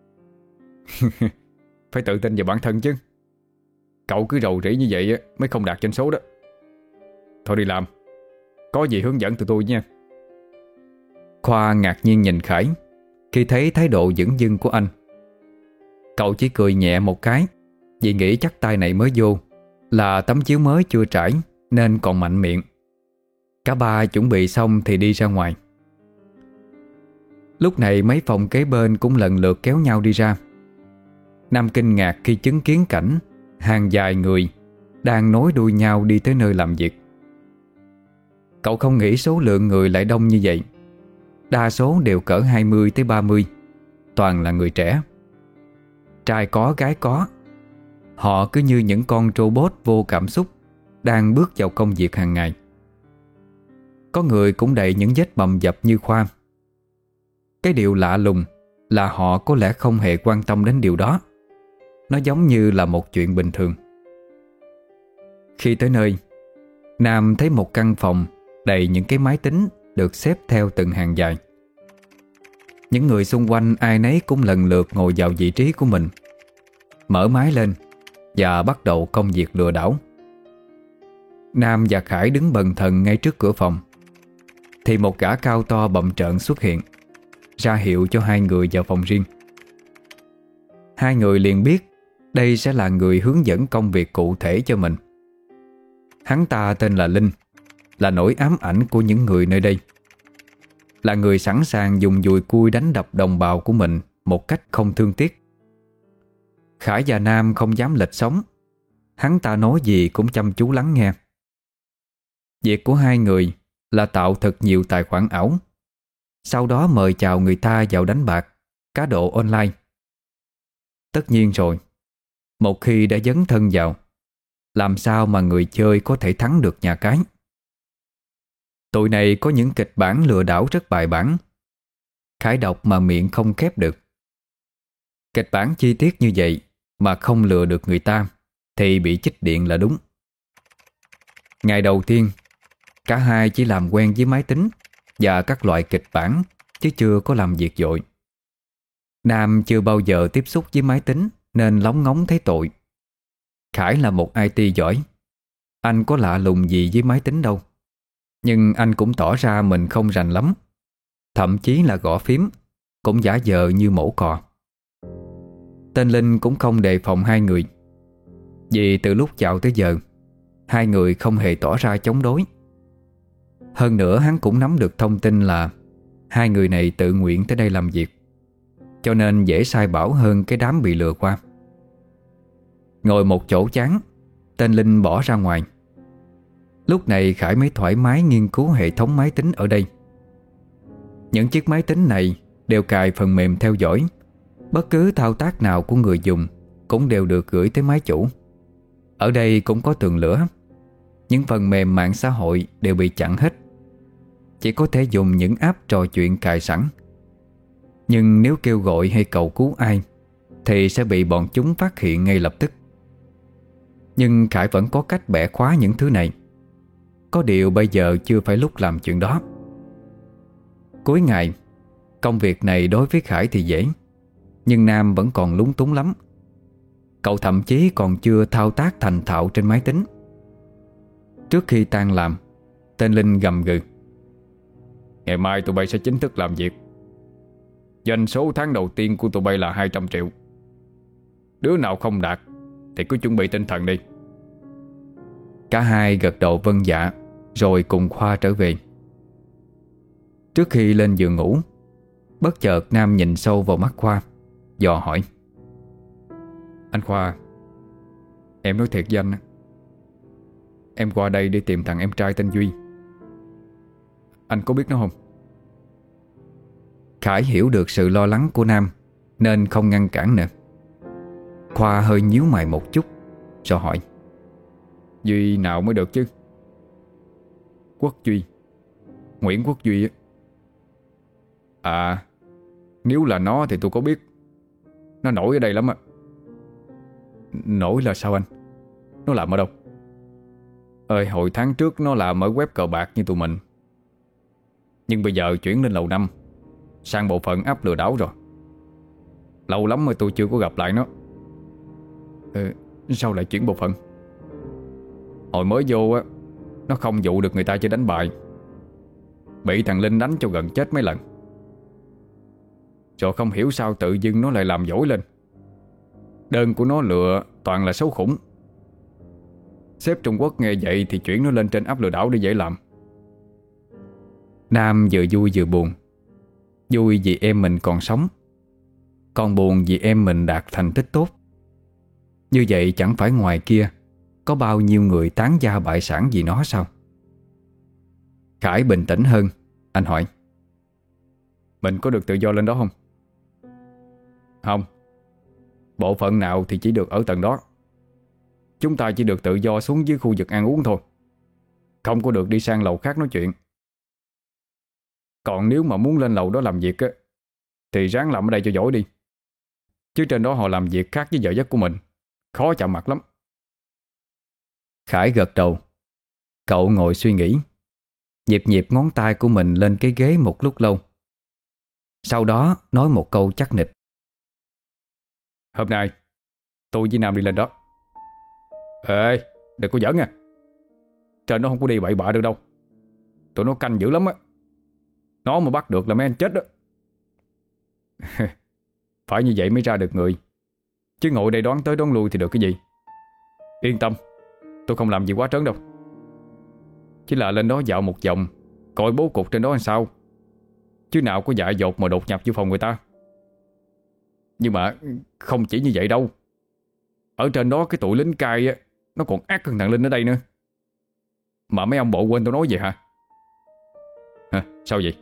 Phải tự tin vào bản thân chứ. Cậu cứ rầu rĩ như vậy mới không đạt doanh số đó. Thôi đi làm, có gì hướng dẫn tụi tôi nha. Khoa ngạc nhiên nhìn Khải khi thấy thái độ dửng dưng của anh. Cậu chỉ cười nhẹ một cái, vì nghĩ chắc tay này mới vô, là tấm chiếu mới chưa trải nên còn mạnh miệng. Cả ba chuẩn bị xong thì đi ra ngoài. Lúc này mấy phòng kế bên cũng lần lượt kéo nhau đi ra. Nam kinh ngạc khi chứng kiến cảnh hàng dài người đang nối đuôi nhau đi tới nơi làm việc. Cậu không nghĩ số lượng người lại đông như vậy. Đa số đều cỡ 20 tới 30, toàn là người trẻ. Trai có gái có. Họ cứ như những con robot vô cảm xúc đang bước vào công việc hàng ngày. Có người cũng đầy những vết bầm dập như Khoa. Cái điều lạ lùng là họ có lẽ không hề quan tâm đến điều đó. Nó giống như là một chuyện bình thường. Khi tới nơi, Nam thấy một căn phòng đầy những cái máy tính được xếp theo từng hàng dài. Những người xung quanh ai nấy cũng lần lượt ngồi vào vị trí của mình, mở máy lên và bắt đầu công việc lừa đảo. Nam và Khải đứng bần thần ngay trước cửa phòng, thì một gã cao to bậm trợn xuất hiện, ra hiệu cho hai người vào phòng riêng. Hai người liền biết đây sẽ là người hướng dẫn công việc cụ thể cho mình. Hắn ta tên là Linh, là nỗi ám ảnh của những người nơi đây, là người sẵn sàng dùng dùi cui đánh đập đồng bào của mình một cách không thương tiếc. Khải và Nam không dám lệch sóng. Hắn ta nói gì cũng chăm chú lắng nghe. Việc của hai người là tạo thật nhiều tài khoản ảo, sau đó mời chào người ta vào đánh bạc, cá độ online. Tất nhiên rồi, một khi đã dấn thân vào, làm sao mà người chơi có thể thắng được nhà cái. Tụi này có những kịch bản lừa đảo rất bài bản. Khải đọc mà miệng không khép được. Kịch bản chi tiết như vậy mà không lừa được người ta thì bị chích điện là đúng. Ngày đầu tiên, cả hai chỉ làm quen với máy tính và các loại kịch bản, chứ chưa có làm việc vội. Nam chưa bao giờ tiếp xúc với máy tính nên lóng ngóng thấy tội. Khải là một IT giỏi. Anh có lạ lùng gì với máy tính đâu. Nhưng anh cũng tỏ ra mình không rành lắm. Thậm chí là gõ phím cũng giả vờ như mổ cò. Tên Linh cũng không đề phòng hai người, vì từ lúc chào tới giờ hai người không hề tỏ ra chống đối. Hơn nữa hắn cũng nắm được thông tin là hai người này tự nguyện tới đây làm việc, cho nên dễ sai bảo hơn cái đám bị lừa qua. Ngồi một chỗ chán, tên Linh bỏ ra ngoài. Lúc này Khải mới thoải mái nghiên cứu hệ thống máy tính ở đây. Những chiếc máy tính này đều cài phần mềm theo dõi. Bất cứ thao tác nào của người dùng cũng đều được gửi tới máy chủ. Ở đây cũng có tường lửa. Những phần mềm mạng xã hội đều bị chặn hết. Chỉ có thể dùng những app trò chuyện cài sẵn. Nhưng nếu kêu gọi hay cầu cứu ai thì sẽ bị bọn chúng phát hiện ngay lập tức. Nhưng Khải vẫn có cách bẻ khóa những thứ này. Có điều bây giờ chưa phải lúc làm chuyện đó. Cuối ngày, công việc này đối với Khải thì dễ, nhưng Nam vẫn còn lúng túng lắm. Cậu thậm chí còn chưa thao tác thành thạo trên máy tính. Trước khi tan làm, tên Linh gầm gừ: Ngày mai tụi bay sẽ chính thức làm việc. Doanh số tháng đầu tiên của tụi bay là 200 triệu. Đứa nào không đạt thì cứ chuẩn bị tinh thần đi. Cả hai gật đầu vâng dạ, rồi cùng Khoa trở về. Trước khi lên giường ngủ, bất chợt Nam nhìn sâu vào mắt Khoa, dò hỏi: Anh Khoa, em nói thiệt với anh, em qua đây để tìm thằng em trai tên Duy. Anh có biết nó không? Khải hiểu được sự lo lắng của Nam nên không ngăn cản nữa. Khoa hơi nhíu mày một chút rồi hỏi: Duy nào mới được chứ? Quốc Duy, Nguyễn Quốc Duy á. À, nếu là nó thì tôi có biết. Nó nổi ở đây lắm á. Nổi là sao anh? Nó làm ở đâu? Hồi tháng trước nó làm ở web cờ bạc như tụi mình, nhưng bây giờ chuyển lên lầu 5, sang bộ phận app lừa đảo rồi. Lâu lắm mà tôi chưa có gặp lại nó. Sao lại chuyển bộ phận? Hồi mới vô á, nó không dụ được người ta chơi đánh bài, bị thằng Linh đánh cho gần chết mấy lần. Rồi không hiểu sao tự dưng nó lại làm giỏi lên. Đơn của nó lừa toàn là số khủng. Sếp Trung Quốc nghe vậy thì chuyển nó lên trên app lừa đảo để dễ làm. Nam vừa vui vừa buồn. Vui vì em mình còn sống, còn buồn vì em mình đạt thành tích tốt. Như vậy chẳng phải ngoài kia có bao nhiêu người tán gia bại sản vì nó sao? Khải bình tĩnh hơn. Anh hỏi: Mình có được tự do lên đó không? Không. Bộ phận nào thì chỉ được ở tầng đó. Chúng ta chỉ được tự do xuống dưới khu vực ăn uống thôi, không có được đi sang lầu khác nói chuyện. Còn nếu mà muốn lên lầu đó làm việc á, thì ráng làm ở đây cho giỏi đi. Chứ trên đó họ làm việc khác với giờ giấc của mình, khó chạm mặt lắm. Khải gật đầu. Cậu ngồi suy nghĩ, nhịp nhịp ngón tay của mình lên cái ghế một lúc lâu. Sau đó nói một câu chắc nịch: Hôm nay tôi với Nam đi lên đó. Ê, đừng có giỡn nha. Trên nó không có đi bậy bạ được đâu. Tụi nó canh dữ lắm á. Nó mà bắt được là mấy anh chết đó. Phải như vậy mới ra được người, chứ ngồi đây đoán tới đoán lui thì được cái gì. Yên tâm, tôi không làm gì quá trớn đâu. Chỉ là lên đó dạo một vòng, coi bố cục trên đó làm sao, chứ nào có dại dột mà đột nhập vô phòng người ta. Nhưng mà không chỉ như vậy đâu. Ở trên đó cái tụi lính cai á, nó còn ác hơn thằng Linh ở đây nữa. Mà mấy ông bộ quên tôi nói vậy hả? Hả? Sao vậy?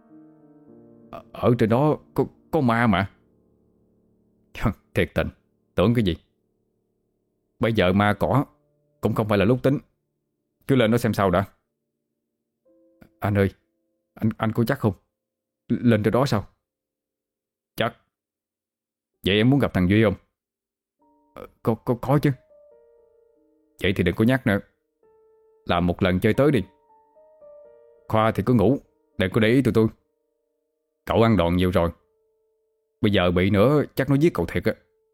Ở trên đó có ma mà. Thiệt tình, tưởng cái gì. Bây giờ ma cỏ cũng không phải là lúc tính. Cứ lên đó xem sao đã. Anh ơi, anh có chắc không? Lên trên đó sao? Chắc. Vậy em muốn gặp thằng Duy không? Có chứ. Vậy thì đừng có nhắc nữa. Làm một lần chơi tới đi. Khoa thì cứ ngủ, đừng có để ý tụi tôi. Cậu ăn đòn nhiều rồi, bây giờ bị nữa chắc nó giết cậu thiệt á.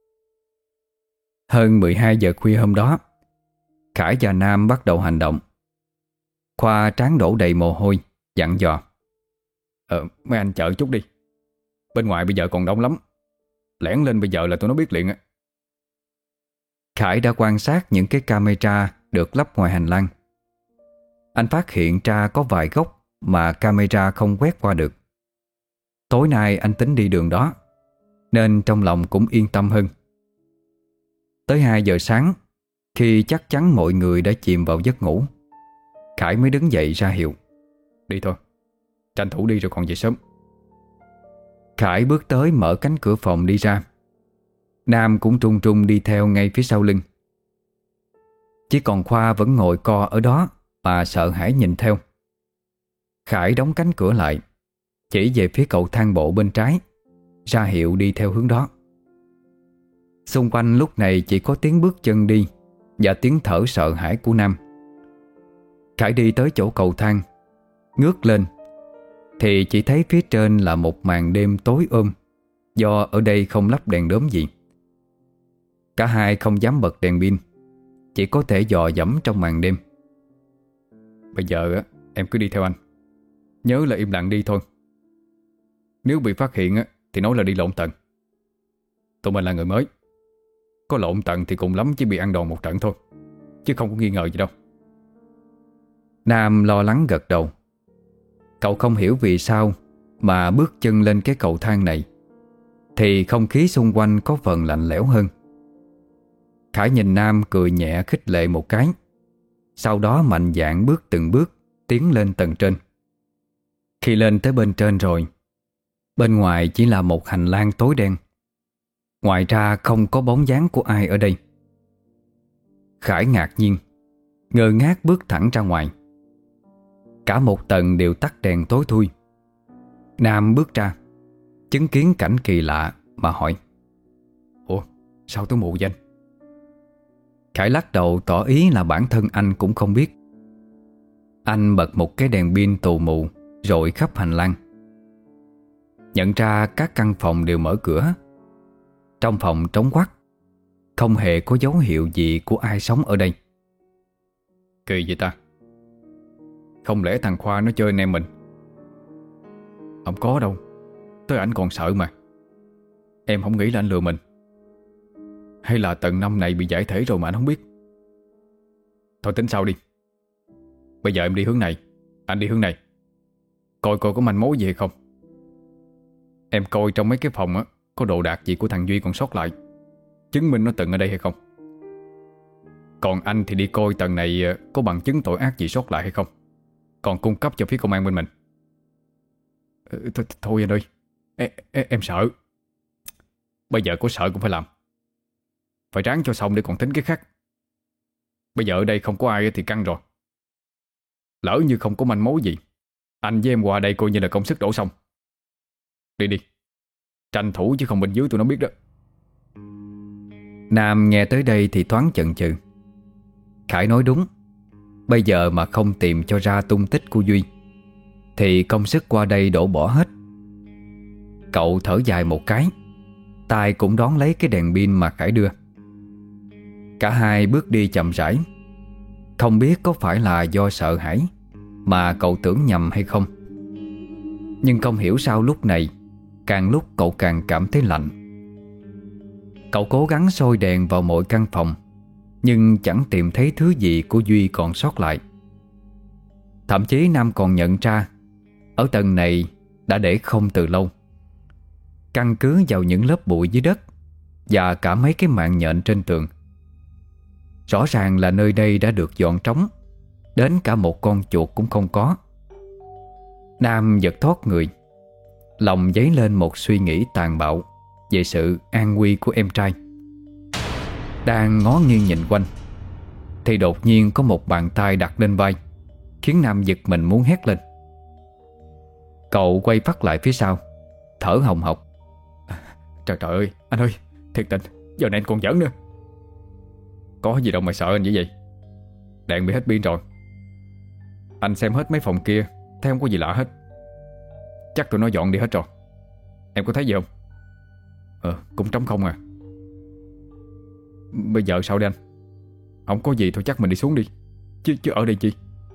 Hơn 12 giờ khuya hôm đó, Khải và Nam bắt đầu hành động. Khoa trán đổ đầy mồ hôi, dặn dò: Mấy anh chờ chút đi, bên ngoài bây giờ còn đông lắm. Lẻn lên bây giờ là tụi nó biết liền á. Khải đã quan sát những cái camera được lắp ngoài hành lang. Anh phát hiện ra có vài góc mà camera không quét qua được. Tối nay anh tính đi đường đó, nên trong lòng cũng yên tâm hơn. Tới 2 giờ sáng, khi chắc chắn mọi người đã chìm vào giấc ngủ, Khải mới đứng dậy ra hiệu: Đi thôi, tranh thủ đi rồi còn về sớm. Khải bước tới mở cánh cửa phòng đi ra. Nam cũng trung trung đi theo ngay phía sau lưng. Chỉ còn Khoa vẫn ngồi co ở đó mà sợ hãi nhìn theo. Khải đóng cánh cửa lại, chỉ về phía cầu thang bộ bên trái, ra hiệu đi theo hướng đó. Xung quanh lúc này chỉ có tiếng bước chân đi và tiếng thở sợ hãi của Nam. Khải đi tới chỗ cầu thang, ngước lên thì chỉ thấy phía trên là một màn đêm tối do ở đây không lắp đèn đóm gì. Cả hai không dám bật đèn pin, chỉ có thể dò dẫm trong màn đêm. Bây giờ em cứ đi theo anh, nhớ là im lặng đi thôi. Nếu bị phát hiện thì nói là đi lộn tầng. Tụi mình là người mới, có lộn tầng thì cùng lắm chỉ bị ăn đòn một trận thôi, chứ không có nghi ngờ gì đâu. Nam lo lắng gật đầu. Cậu không hiểu vì sao mà bước chân lên cái cầu thang này thì không khí xung quanh có phần lạnh lẽo hơn. Khải nhìn Nam cười nhẹ khích lệ một cái, sau đó mạnh dạn bước từng bước tiến lên tầng trên. Khi lên tới bên trên rồi, bên ngoài chỉ là một hành lang tối đen. Ngoài ra không có bóng dáng của ai ở đây. Khải ngạc nhiên, ngơ ngác bước thẳng ra ngoài. Cả một tầng đều tắt đèn tối thui. Nam bước ra, chứng kiến cảnh kỳ lạ mà hỏi: Ủa, sao tối mù vậy anh? Khải lắc đầu tỏ ý là bản thân anh cũng không biết. Anh bật một cái đèn pin tù mù rọi khắp hành lang. Nhận ra các căn phòng đều mở cửa. Trong phòng trống quắc, không hề có dấu hiệu gì của ai sống ở đây. Kỳ vậy ta? Không lẽ thằng Khoa nó chơi anh em mình? Không có đâu, tới ảnh còn sợ mà. Em không nghĩ là anh lừa mình. Hay là tầng 5 này bị giải thể rồi mà anh không biết? Thôi tính sau đi. Bây giờ em đi hướng này, anh đi hướng này. Coi coi có manh mối gì hay không. Em coi trong mấy cái phòng có đồ đạc gì của thằng Duy còn sót lại, chứng minh nó từng ở đây hay không. Còn anh thì đi coi tầng này có bằng chứng tội ác gì sót lại hay không, còn cung cấp cho phía công an bên mình. Thôi anh ơi, em sợ. Bây giờ có sợ cũng phải làm. Phải ráng cho xong để còn tính cái khác. Bây giờ ở đây không có ai thì căng rồi. Lỡ như không có manh mối gì, anh với em qua đây coi như là công sức đổ xong. Đi đi, tranh thủ chứ không bên dưới tụi nó biết đó. Nam nghe tới đây thì thoáng chần chừ. Khải nói đúng. Bây giờ mà không tìm cho ra tung tích của Duy thì công sức qua đây đổ bỏ hết. Cậu thở dài một cái, tay cũng đón lấy cái đèn pin mà Khải đưa. Cả hai bước đi chậm rãi. Không biết có phải là do sợ hãi mà cậu tưởng nhầm hay không, nhưng không hiểu sao lúc này càng lúc cậu càng cảm thấy lạnh. Cậu cố gắng soi đèn vào mọi căn phòng, nhưng chẳng tìm thấy thứ gì của Duy còn sót lại. Thậm chí Nam còn nhận ra ở tầng này đã để không từ lâu. Căn cứ vào những lớp bụi dưới đất và cả mấy cái mạng nhện trên tường, rõ ràng là nơi đây đã được dọn trống, đến cả một con chuột cũng không có. Nam giật thoát người, lòng dấy lên một suy nghĩ tàn bạo về sự an nguy của em trai. Đang ngó nghiêng nhìn quanh thì đột nhiên có một bàn tay đặt lên vai, khiến Nam giật mình muốn hét lên. Cậu quay phát lại phía sau, thở hồng hộc. Trời trời ơi, anh ơi, thiệt tình, giờ này anh còn giỡn nữa. Có gì đâu mà sợ anh như vậy. Đèn bị hết pin rồi, Anh xem hết mấy phòng kia, thấy không có gì lạ hết. Chắc tụi nó dọn đi hết rồi. Em có thấy gì không? Cũng trống không à. Bây giờ sao đây anh? Không có gì thôi chắc mình đi xuống đi. Chứ ở đây chi?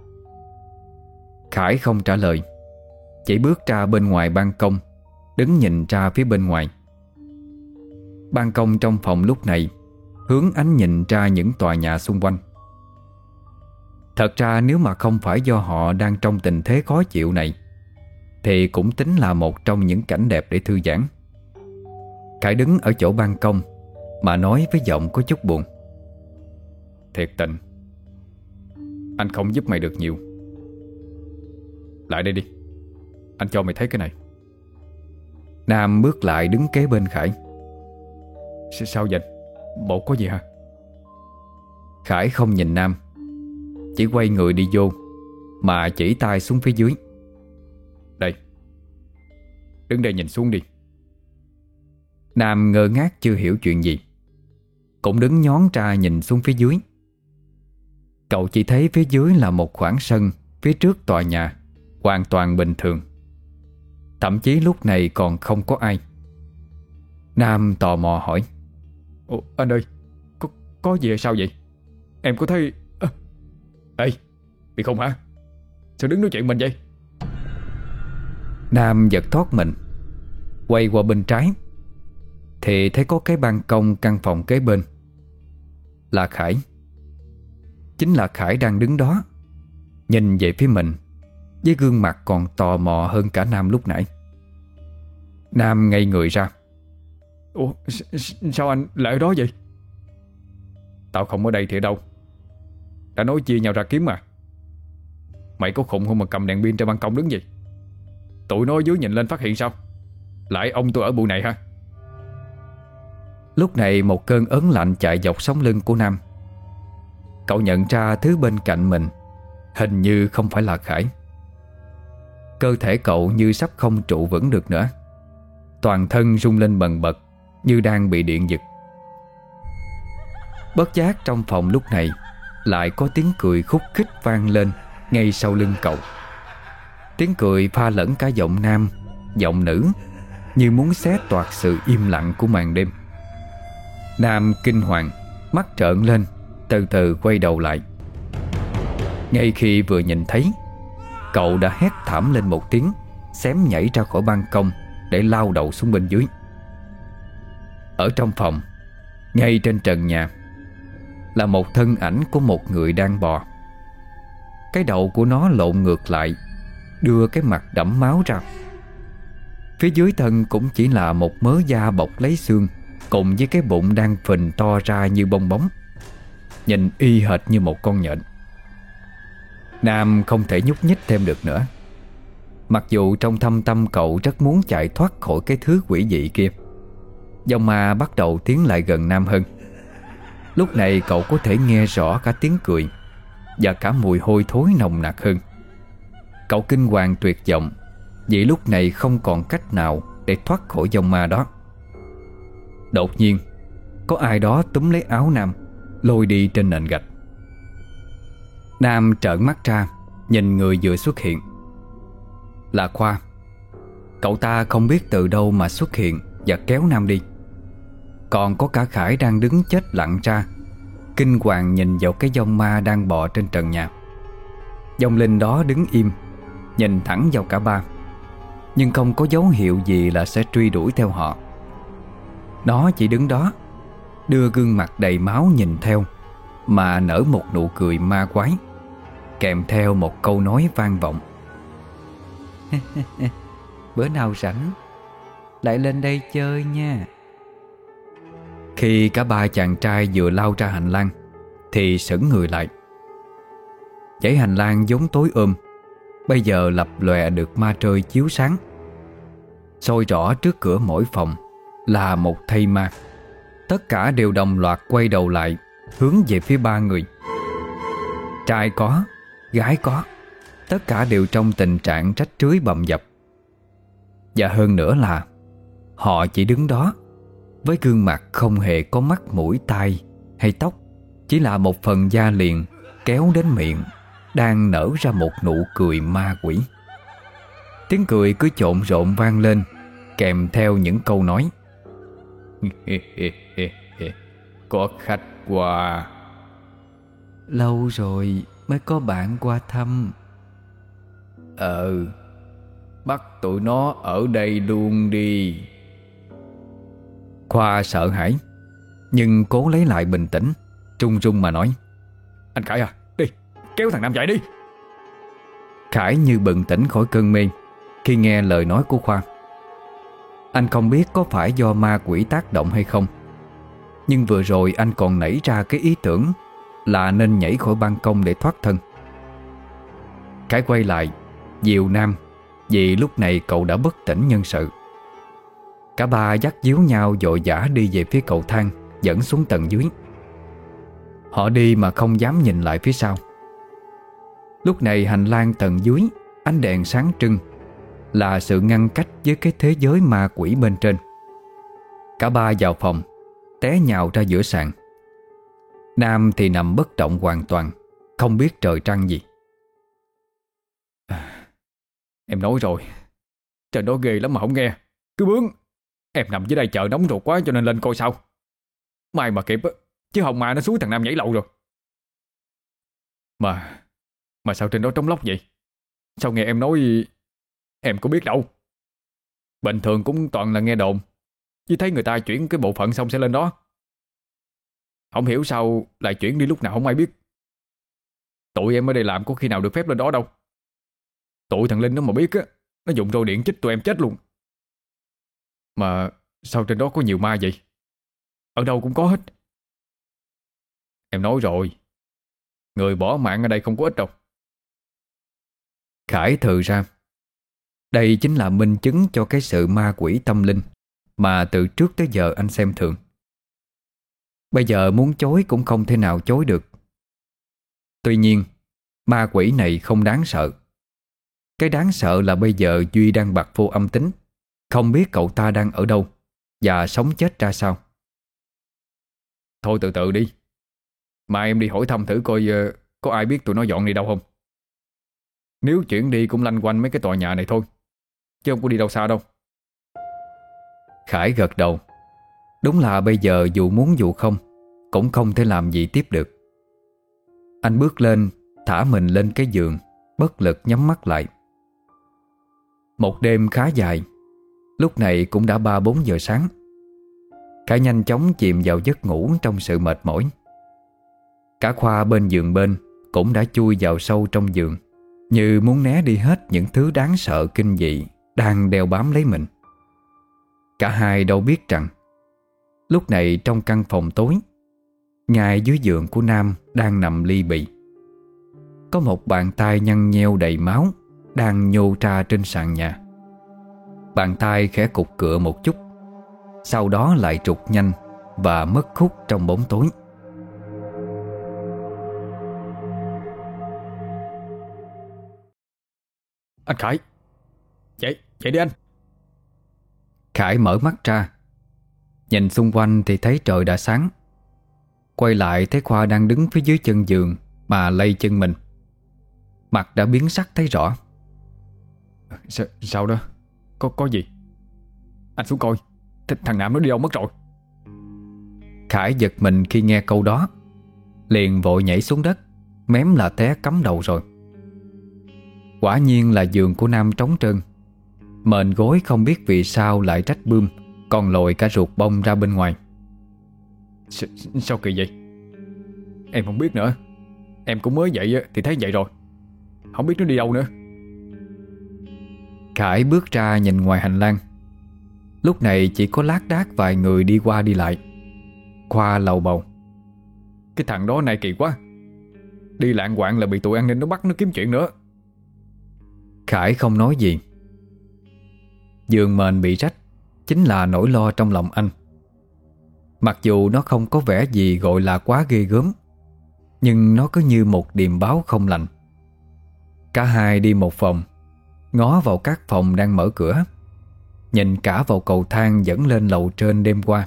Khải không trả lời, chỉ bước ra bên ngoài ban công, đứng nhìn ra phía bên ngoài. Ban công trong phòng lúc này hướng ánh nhìn ra những tòa nhà xung quanh. Thật ra nếu mà không phải do họ đang trong tình thế khó chịu này thì cũng tính là một trong những cảnh đẹp để thư giãn. Khải đứng ở chỗ ban công mà nói với giọng có chút buồn. Thiệt tình, anh không giúp mày được nhiều. Lại đây đi, anh cho mày thấy cái này. Nam bước lại đứng kế bên Khải. Sao vậy? Bộ có gì hả? Khải không nhìn Nam, chỉ quay người đi vô mà chỉ tay xuống phía dưới. Đây, đứng đây nhìn xuống đi. Nam ngơ ngác chưa hiểu chuyện gì, cũng đứng nhón ra nhìn xuống phía dưới. Cậu chỉ thấy phía dưới là một khoảng sân phía trước tòa nhà, hoàn toàn bình thường. Thậm chí lúc này còn không có ai. Nam tò mò hỏi: Ủa, anh ơi, có gì hay sao vậy? Em có thấy... Ê, bị không hả? Sao đứng nói chuyện mình vậy? Nam giật thoát mình, quay qua bên trái thì thấy có cái ban công căn phòng kế bên. Là Khải. Chính là Khải đang đứng đó, nhìn về phía mình với gương mặt còn tò mò hơn cả Nam lúc nãy. Nam ngây người ra. Ủa, sao anh lại ở đó vậy? Tao không ở đây thì ở đâu? Đã nói chia nhau ra kiếm mà. Mày có khùng không mà cầm đèn pin trên ban công đứng gì? Tụi nó ở dưới nhìn lên phát hiện sao? Lại ông tôi ở bụi này hả? Lúc này một cơn ớn lạnh chạy dọc sống lưng của Nam. Cậu nhận ra thứ bên cạnh mình hình như không phải là Khải. Cơ thể cậu như sắp không trụ vững được nữa, toàn thân rung lên bần bật như đang bị điện giật. Bất giác trong phòng lúc này lại có tiếng cười khúc khích vang lên ngay sau lưng cậu. Tiếng cười pha lẫn cả giọng nam, giọng nữ, như muốn xé toạc sự im lặng của màn đêm. Nam kinh hoàng, mắt trợn lên, từ từ quay đầu lại. Ngay khi vừa nhìn thấy, cậu đã hét thảm lên một tiếng, xém nhảy ra khỏi ban công để lao đầu xuống bên dưới. Ở trong phòng, ngay trên trần nhà, là một thân ảnh của một người đang bò. Cái đầu của nó lộn ngược lại, đưa cái mặt đẫm máu ra. Phía dưới thân cũng chỉ là một mớ da bọc lấy xương, cùng với cái bụng đang phình to ra như bong bóng, nhìn y hệt như một con nhện. Nam không thể nhúc nhích thêm được nữa, mặc dù trong thâm tâm cậu rất muốn chạy thoát khỏi cái thứ quỷ dị kia. Dòng ma bắt đầu tiến lại gần Nam hơn. Lúc này cậu có thể nghe rõ cả tiếng cười và cả mùi hôi thối nồng nặc hơn. Cậu kinh hoàng tuyệt vọng vì lúc này không còn cách nào để thoát khỏi dòng ma đó. Đột nhiên có ai đó túm lấy áo Nam, lôi đi trên nền gạch. Nam trợn mắt ra, nhìn người vừa xuất hiện. Là Khoa. Cậu ta không biết từ đâu mà xuất hiện và kéo Nam đi. Còn có cả Khải đang đứng chết lặng ra, kinh hoàng nhìn vào cái vong ma đang bò trên trần nhà. Vong linh đó đứng im, nhìn thẳng vào cả ba, nhưng không có dấu hiệu gì là sẽ truy đuổi theo họ. Nó chỉ đứng đó, đưa gương mặt đầy máu nhìn theo, mà nở một nụ cười ma quái, kèm theo một câu nói vang vọng: bữa nào rảnh lại lên đây chơi nha. Khi cả ba chàng trai vừa lao ra hành lang thì sững người lại. Dãy hành lang vốn tối bây giờ lập lòe được ma trơi chiếu sáng. Soi rõ trước cửa mỗi phòng là một thây ma. Tất cả đều đồng loạt quay đầu lại, hướng về phía ba người. Trai có, gái có, tất cả đều trong tình trạng rách rưới bầm dập. Và hơn nữa là họ chỉ đứng đó với gương mặt không hề có mắt mũi tai hay tóc, chỉ là một phần da liền kéo đến miệng đang nở ra một nụ cười ma quỷ. Tiếng cười cứ trộn rộn vang lên, kèm theo những câu nói: có khách qua, lâu rồi mới có bạn qua thăm. Bắt tụi nó ở đây luôn đi. Khoa sợ hãi, nhưng cố lấy lại bình tĩnh, trung rung mà nói: Anh Khải à, đi, kéo thằng Nam chạy đi. Khải như bừng tỉnh khỏi cơn mê khi nghe lời nói của Khoa. Anh không biết có phải do ma quỷ tác động hay không, nhưng vừa rồi anh còn nảy ra cái ý tưởng là nên nhảy khỏi ban công để thoát thân. Khải quay lại dìu Nam, vì lúc này cậu đã bất tỉnh nhân sự. Cả ba dắt díu nhau vội vã đi về phía cầu thang dẫn xuống tầng dưới. Họ đi mà không dám nhìn lại phía sau. Lúc này hành lang tầng dưới ánh đèn sáng trưng, là sự ngăn cách với cái thế giới ma quỷ bên trên. Cả ba vào phòng, té nhào ra giữa sàn. Nam thì nằm bất động hoàn toàn, không biết trời trăng gì. Em nói rồi, trời đó ghê lắm mà không nghe, cứ bướng. Em nằm dưới đây chờ nóng ruột quá cho nên lên coi sao. May mà kịp á, chứ hồng ma nó xúi thằng Nam nhảy lầu rồi. Mà sao trên đó trống lóc vậy? Sao nghe em nói? Em có biết đâu. Bình thường cũng toàn là nghe đồn, chứ thấy người ta chuyển cái bộ phận xong sẽ lên đó. Không hiểu sao lại chuyển đi lúc nào không ai biết. Tụi em ở đây làm có khi nào được phép lên đó đâu. Tụi thằng Linh nó mà biết á, nó dùng roi điện chích tụi em chết luôn. Mà sao trên đó có nhiều ma vậy? Ở đâu cũng có hết. Em nói rồi, người bỏ mạng ở đây không có ít đâu. Khải thừ ra. Đây chính là minh chứng cho cái sự ma quỷ tâm linh mà từ trước tới giờ anh xem thường. Bây giờ muốn chối cũng không thể nào chối được. Tuy nhiên, ma quỷ này không đáng sợ. Cái đáng sợ là bây giờ Duy đang bặt vô âm tính, không biết cậu ta đang ở đâu và sống chết ra sao. Thôi từ từ đi, mà em đi hỏi thăm thử coi có ai biết tụi nó dọn đi đâu không. Nếu chuyển đi cũng lanh quanh mấy cái tòa nhà này thôi, chứ không có đi đâu xa đâu. Khải gật đầu. Đúng là bây giờ dù muốn dù không cũng không thể làm gì tiếp được. Anh bước lên, thả mình lên cái giường, bất lực nhắm mắt lại. Một đêm khá dài, lúc này cũng đã 3-4 giờ sáng. Khải nhanh chóng chìm vào giấc ngủ trong sự mệt mỏi. Cả Khoa bên giường bên cũng đã chui vào sâu trong giường, như muốn né đi hết những thứ đáng sợ kinh dị đang đeo bám lấy mình. Cả hai đâu biết rằng lúc này trong căn phòng tối, ngay dưới giường của Nam đang nằm li bì, có một bàn tay nhăn nheo đầy máu đang nhô ra trên sàn nhà. Bàn tay khẽ cục cựa một chút, sau đó lại trục nhanh và mất hút trong bóng tối. Anh Khải, dậy đi anh. Khải mở mắt ra, nhìn xung quanh thì thấy trời đã sáng. Quay lại thấy Khoa đang đứng phía dưới chân giường mà lay chân mình. Mặt đã biến sắc thấy rõ. Sao đó? Có gì? Anh xuống coi, thằng Nam nó đi đâu mất rồi? Khải giật mình khi nghe câu đó, liền vội nhảy xuống đất, mém là té cắm đầu rồi. Quả nhiên là giường của Nam trống trơn. Mền gối không biết vì sao lại rách bươm, còn lồi cả ruột bông ra bên ngoài. Sao kỳ vậy? Em không biết nữa. Em cũng mới dậy thì thấy vậy rồi, không biết nó đi đâu nữa. Khải bước ra nhìn ngoài hành lang. Lúc này chỉ có lác đác vài người đi qua đi lại. Khoa lầu bầu. Cái thằng đó này kỳ quá, đi lạng quạng là bị tụi an ninh nó bắt nó kiếm chuyện nữa. Khải không nói gì. Giường mền bị rách chính là nỗi lo trong lòng anh. Mặc dù nó không có vẻ gì gọi là quá ghê gớm, nhưng nó cứ như một điềm báo không lành. Cả hai đi một phòng, ngó vào các phòng đang mở cửa, nhìn cả vào cầu thang dẫn lên lầu trên đêm qua.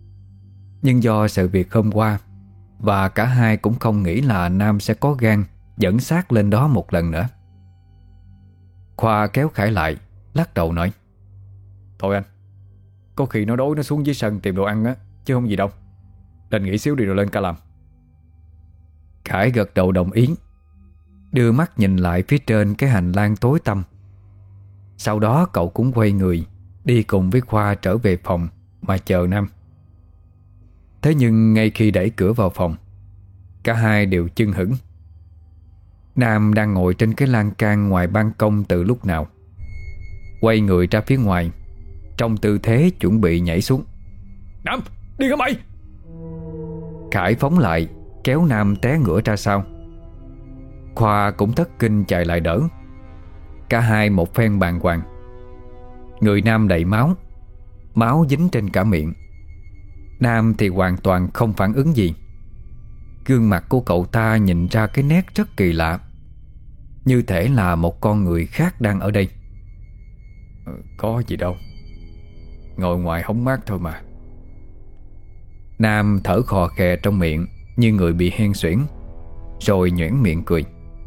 Nhưng do sự việc hôm qua, và cả hai cũng không nghĩ là Nam sẽ có gan dẫn xác lên đó một lần nữa. Khoa kéo Khải lại, lắc đầu nói: Thôi anh, có khi nó đói nó xuống dưới sân tìm đồ ăn á, chứ không gì đâu. Lên nghỉ xíu đi rồi lên ca làm. Khải gật đầu đồng ý, đưa mắt nhìn lại phía trên cái hành lang tối tăm. Sau đó cậu cũng quay người đi cùng với Khoa trở về phòng mà chờ Nam. Thế nhưng ngay khi đẩy cửa vào phòng, cả hai đều chưng hửng. Nam đang ngồi trên cái lan can ngoài ban công từ lúc nào, quay người ra phía ngoài trong tư thế chuẩn bị nhảy xuống. Nam, đi hả mày? Khải phóng lại, kéo Nam té ngửa ra sau. Khoa cũng thất kinh chạy lại đỡ. Cả hai một phen bàng hoàng. Người Nam đầy máu, máu dính trên cả miệng. Nam thì hoàn toàn không phản ứng gì. Gương mặt của cậu ta nhìn ra cái nét rất kỳ lạ, như thể là một con người khác đang ở đây. Có gì đâu, ngồi ngoài hóng mát thôi mà. Nam thở khò khè trong miệng như người bị hen suyễn, rồi nhoẻn miệng cười.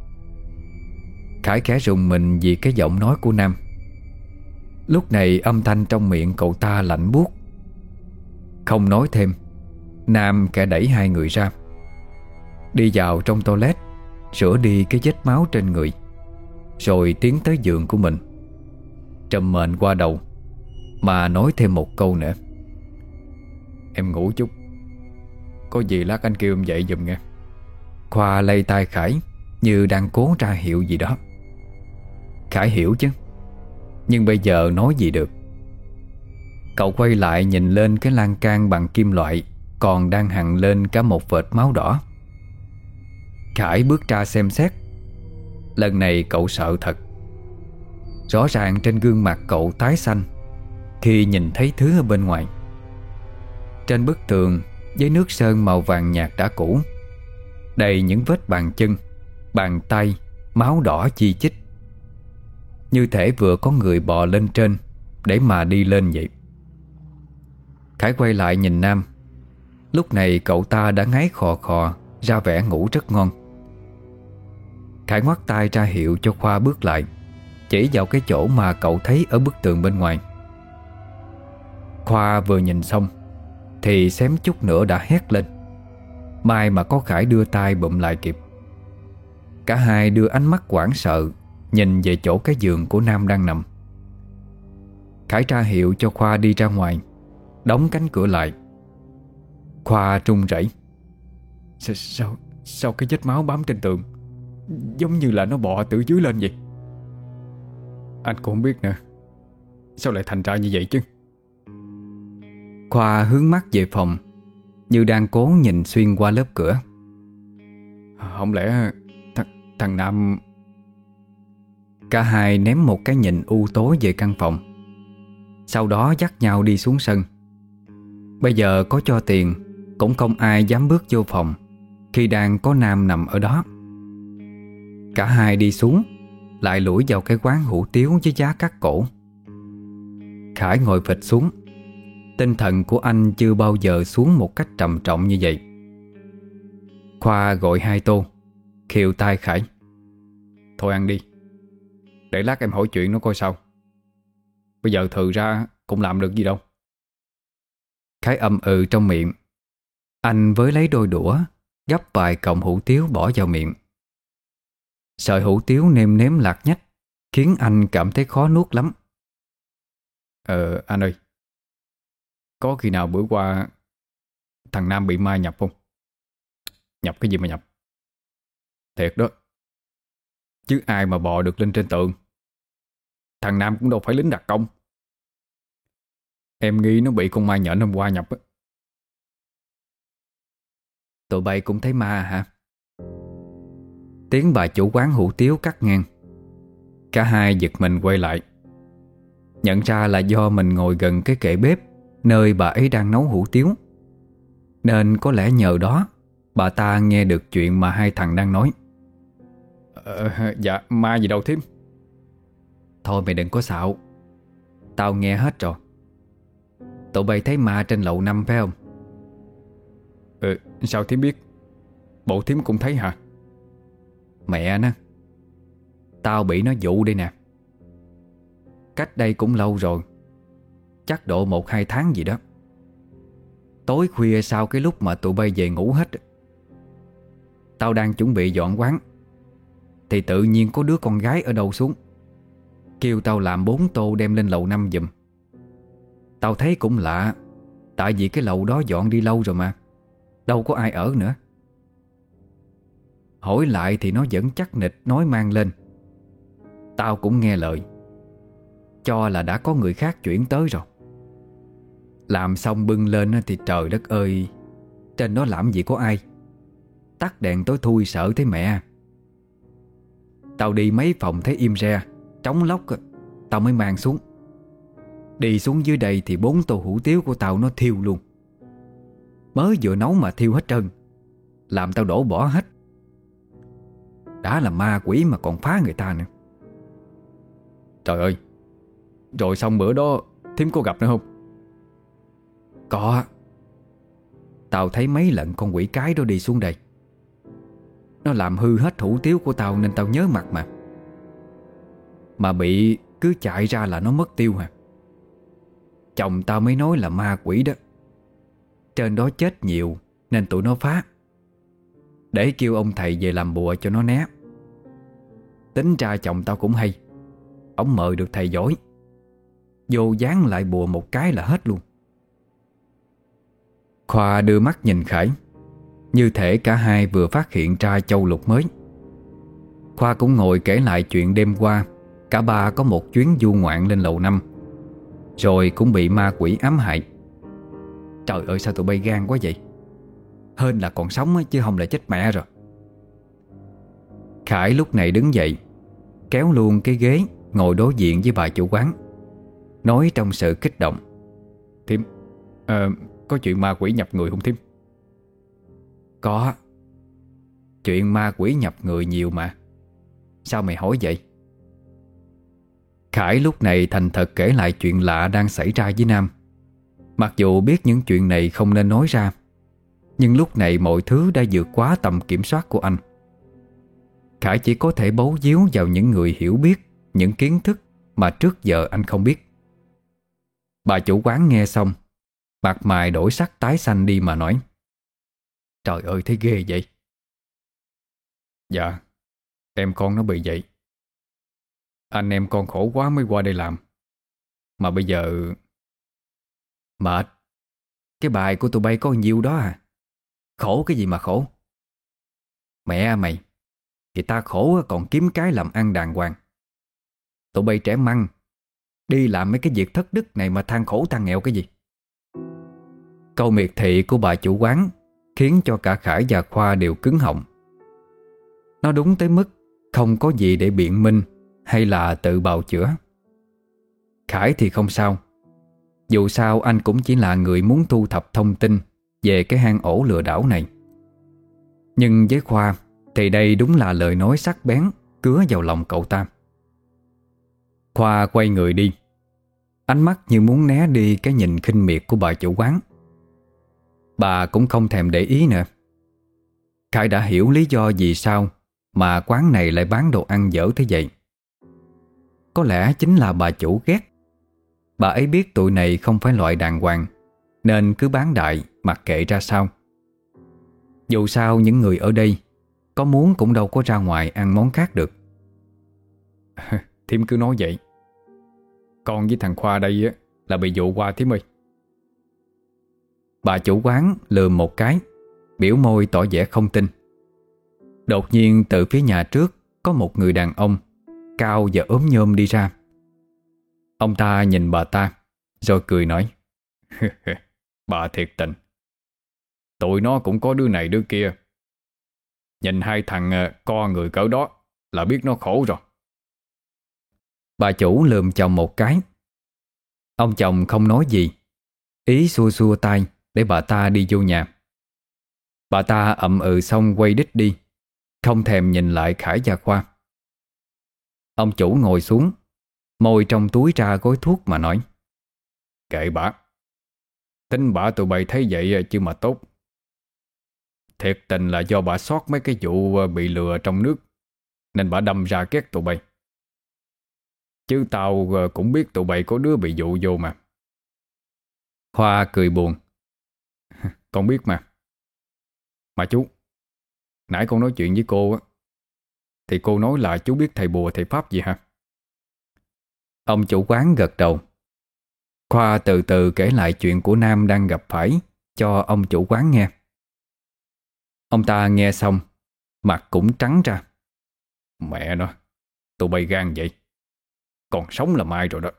Khải khẽ rùng mình vì cái giọng nói của Nam. Lúc này âm thanh trong miệng cậu ta lạnh buốt. Không nói thêm, Nam kẻ đẩy hai người ra, đi vào trong toilet, rửa đi cái vết máu trên người, rồi tiến tới giường của mình, trùm mền qua đầu mà nói thêm một câu nữa: Em ngủ chút, có gì lát anh kêu em dậy giùm nghe. Khoa lay tay Khải như đang cố ra hiệu gì đó. Khải hiểu chứ, nhưng bây giờ nói gì được. Cậu quay lại nhìn lên cái lan can bằng kim loại còn đang hằn lên cả một vệt máu đỏ. Khải bước ra xem xét. Lần này cậu sợ thật. Rõ ràng trên gương mặt cậu tái xanh khi nhìn thấy thứ ở bên ngoài. Trên bức tường với nước sơn màu vàng nhạt đã cũ, đầy những vết bàn chân, bàn tay, máu đỏ chi chít, như thể vừa có người bò lên trên để mà đi lên vậy. Khải quay lại nhìn Nam. Lúc này cậu ta đã ngáy khò khò, ra vẻ ngủ rất ngon. Khải ngoắt tay ra hiệu cho Khoa bước lại, chỉ vào cái chỗ mà cậu thấy ở bức tường bên ngoài. Khoa vừa nhìn xong thì xém chút nữa đã hét lên. May mà có Khải đưa tay bụm lại kịp. Cả hai đưa ánh mắt hoảng sợ nhìn về chỗ cái giường của Nam đang nằm. Khải ra hiệu cho Khoa đi ra ngoài, đóng cánh cửa lại. Khoa run rẩy. Sao cái vết máu bám trên tường giống như là nó bò từ dưới lên vậy? Anh cũng không biết nữa, sao lại thành ra như vậy chứ? Khoa hướng mắt về phòng, như đang cố nhìn xuyên qua lớp cửa. Không lẽ thằng Nam... Cả hai ném một cái nhìn u tối về căn phòng, sau đó dắt nhau đi xuống sân. Bây giờ có cho tiền cũng không ai dám bước vô phòng khi đang có Nam nằm ở đó. Cả hai đi xuống, lại lủi vào cái quán hủ tiếu với giá cắt cổ. Khải ngồi phịch xuống. Tinh thần của anh chưa bao giờ xuống một cách trầm trọng như vậy. Khoa gọi 2 tô, khều tay Khải. Thôi ăn đi, để lát em hỏi chuyện nó coi sao. Bây giờ thừ ra cũng làm được gì đâu. Khải ậm ừ trong miệng. Anh với lấy đôi đũa, gắp vài cọng hủ tiếu bỏ vào miệng. Sợi hủ tiếu nêm nếm lạt nhách khiến anh cảm thấy khó nuốt lắm. Anh ơi, có khi nào bữa qua thằng Nam bị ma nhập không? Nhập cái gì mà nhập? Thiệt đó, chứ ai mà bò được lên trên tường. Thằng Nam cũng đâu phải lính đặc công. Em nghĩ nó bị con ma nhện hôm qua nhập á. Tụi bay cũng thấy ma hả? Tiếng bà chủ quán hủ tiếu cắt ngang. Cả hai giật mình quay lại, nhận ra là do mình ngồi gần cái kệ bếp nơi bà ấy đang nấu hủ tiếu, nên có lẽ nhờ đó bà ta nghe được chuyện mà hai thằng đang nói. Dạ, ma gì đâu thím. Thôi mày đừng có xạo, tao nghe hết rồi. Tụi bay thấy ma trên lầu 5 phải không? Sao thím biết? Bộ thím cũng thấy hả? Mẹ nó, tao bị nó dụ đây nè. Cách đây cũng lâu rồi, chắc độ 1-2 tháng gì đó. Tối khuya sau cái lúc mà tụi bay về ngủ hết, tao đang chuẩn bị dọn quán, thì tự nhiên có đứa con gái ở đâu xuống, kêu tao làm 4 tô đem lên lầu 5 giùm. Tao thấy cũng lạ, tại vì cái lầu đó dọn đi lâu rồi mà, đâu có ai ở nữa. Hỏi lại thì nó vẫn chắc nịch nói mang lên. Tao cũng nghe lời, cho là đã có người khác chuyển tới rồi. Làm xong bưng lên thì trời đất ơi, trên đó làm gì có ai, tắt đèn tối thui sợ thấy mẹ. Tao đi mấy phòng thấy im re, trống lóc, tao mới mang xuống. Đi xuống dưới đây thì 4 tô hủ tiếu của tao nó thiêu luôn. Mới vừa nấu mà thiêu hết trơn, làm tao đổ bỏ hết. Đã là ma quỷ mà còn phá người ta nữa. Trời ơi, rồi xong bữa đó thím có gặp nữa không? Có. Tao thấy mấy lần con quỷ cái đó đi xuống đây. Nó làm hư hết hủ tiếu của tao nên tao nhớ mặt mà. Mà bị cứ chạy ra là nó mất tiêu hả. Chồng tao mới nói là ma quỷ đó. Trên đó chết nhiều nên tụi nó phá, để kêu ông thầy về làm bùa cho nó né. Tính ra chồng tao cũng hay, ổng mời được thầy giỏi, vô dán lại bùa một cái là hết luôn. Khoa đưa mắt nhìn Khải, như thể cả hai vừa phát hiện ra châu lục mới. Khoa cũng ngồi kể lại chuyện đêm qua cả ba có một chuyến du ngoạn lên lầu 5, rồi cũng bị ma quỷ ám hại. Trời ơi, sao tụi bay gan quá vậy. Hên là còn sống chứ không là chết mẹ rồi. Khải lúc này đứng dậy, kéo luôn cái ghế ngồi đối diện với bà chủ quán, nói trong sự kích động: Thím, có chuyện ma quỷ nhập người không thím? Có. Chuyện ma quỷ nhập người nhiều mà. Sao mày hỏi vậy? Khải lúc này thành thật kể lại chuyện lạ đang xảy ra với Nam. Mặc dù biết những chuyện này không nên nói ra, nhưng lúc này mọi thứ đã vượt quá tầm kiểm soát của anh. Khải chỉ có thể bấu víu vào những người hiểu biết những kiến thức mà trước giờ anh không biết. Bà chủ quán nghe xong, mặt mày đổi sắc tái xanh đi mà nói: Trời ơi, thấy ghê vậy. Dạ, em con nó bị vậy. Anh em con khổ quá mới qua đây làm. Mà bây giờ... Mệt. Cái bài của tụi bay có nhiêu đó à. Khổ cái gì mà khổ. Mẹ mày, người ta khổ còn kiếm cái làm ăn đàng hoàng. Tụi bay trẻ măng, đi làm mấy cái việc thất đức này mà than khổ than nghèo cái gì. Câu miệt thị của bà chủ quán khiến cho cả Khải và Khoa đều cứng họng. Nó đúng tới mức không có gì để biện minh hay là tự bào chữa. Khải thì không sao. Dù sao anh cũng chỉ là người muốn thu thập thông tin về cái hang ổ lừa đảo này. Nhưng với Khoa thì đây đúng là lời nói sắc bén cứa vào lòng cậu ta. Khoa quay người đi, ánh mắt như muốn né đi cái nhìn khinh miệt của bà chủ quán. Bà cũng không thèm để ý nữa. Khải đã hiểu lý do vì sao mà quán này lại bán đồ ăn dở thế vậy. Có lẽ chính là bà chủ ghét. Bà ấy biết tụi này không phải loại đàng hoàng, nên cứ bán đại mặc kệ ra sao. Dù sao những người ở đây có muốn cũng đâu có ra ngoài ăn món khác được. Thím cứ nói vậy. Con với thằng Khoa đây á là bị dụ qua thím ơi. Bà chủ quán lườm một cái, biểu môi tỏ vẻ không tin. Đột nhiên từ phía nhà trước có một người đàn ông cao và ốm nhôm đi ra. Ông ta nhìn bà ta rồi cười nói: Bà thiệt tình. Tụi nó cũng có đứa này đứa kia. Nhìn hai thằng co người cỡ đó là biết nó khổ rồi. Bà chủ lườm chồng một cái. Ông chồng không nói gì, ý xua xua tay để bà ta đi vô nhà. Bà ta ậm ừ xong quay đít đi, không thèm nhìn lại Khải và Khoa. Ông chủ ngồi xuống, môi trong túi ra gói thuốc mà nói: Kệ bà. Tính bà tụi bay thấy vậy chứ mà tốt. Thiệt tình là do bà sót mấy cái vụ bị lừa trong nước nên bà đâm ra ghét tụi bay. Chứ tao cũng biết tụi bay có đứa bị dụ vô mà. Khoa cười buồn. Con biết mà. Mà chú, nãy con nói chuyện với cô á, thì cô nói là chú biết thầy bùa thầy pháp gì hả? Ông chủ quán gật đầu. Khoa từ từ kể lại chuyện của Nam đang gặp phải cho ông chủ quán nghe. Ông ta nghe xong, mặt cũng trắng ra. Mẹ nó, tụi bay gan vậy. Còn sống là mai rồi đó.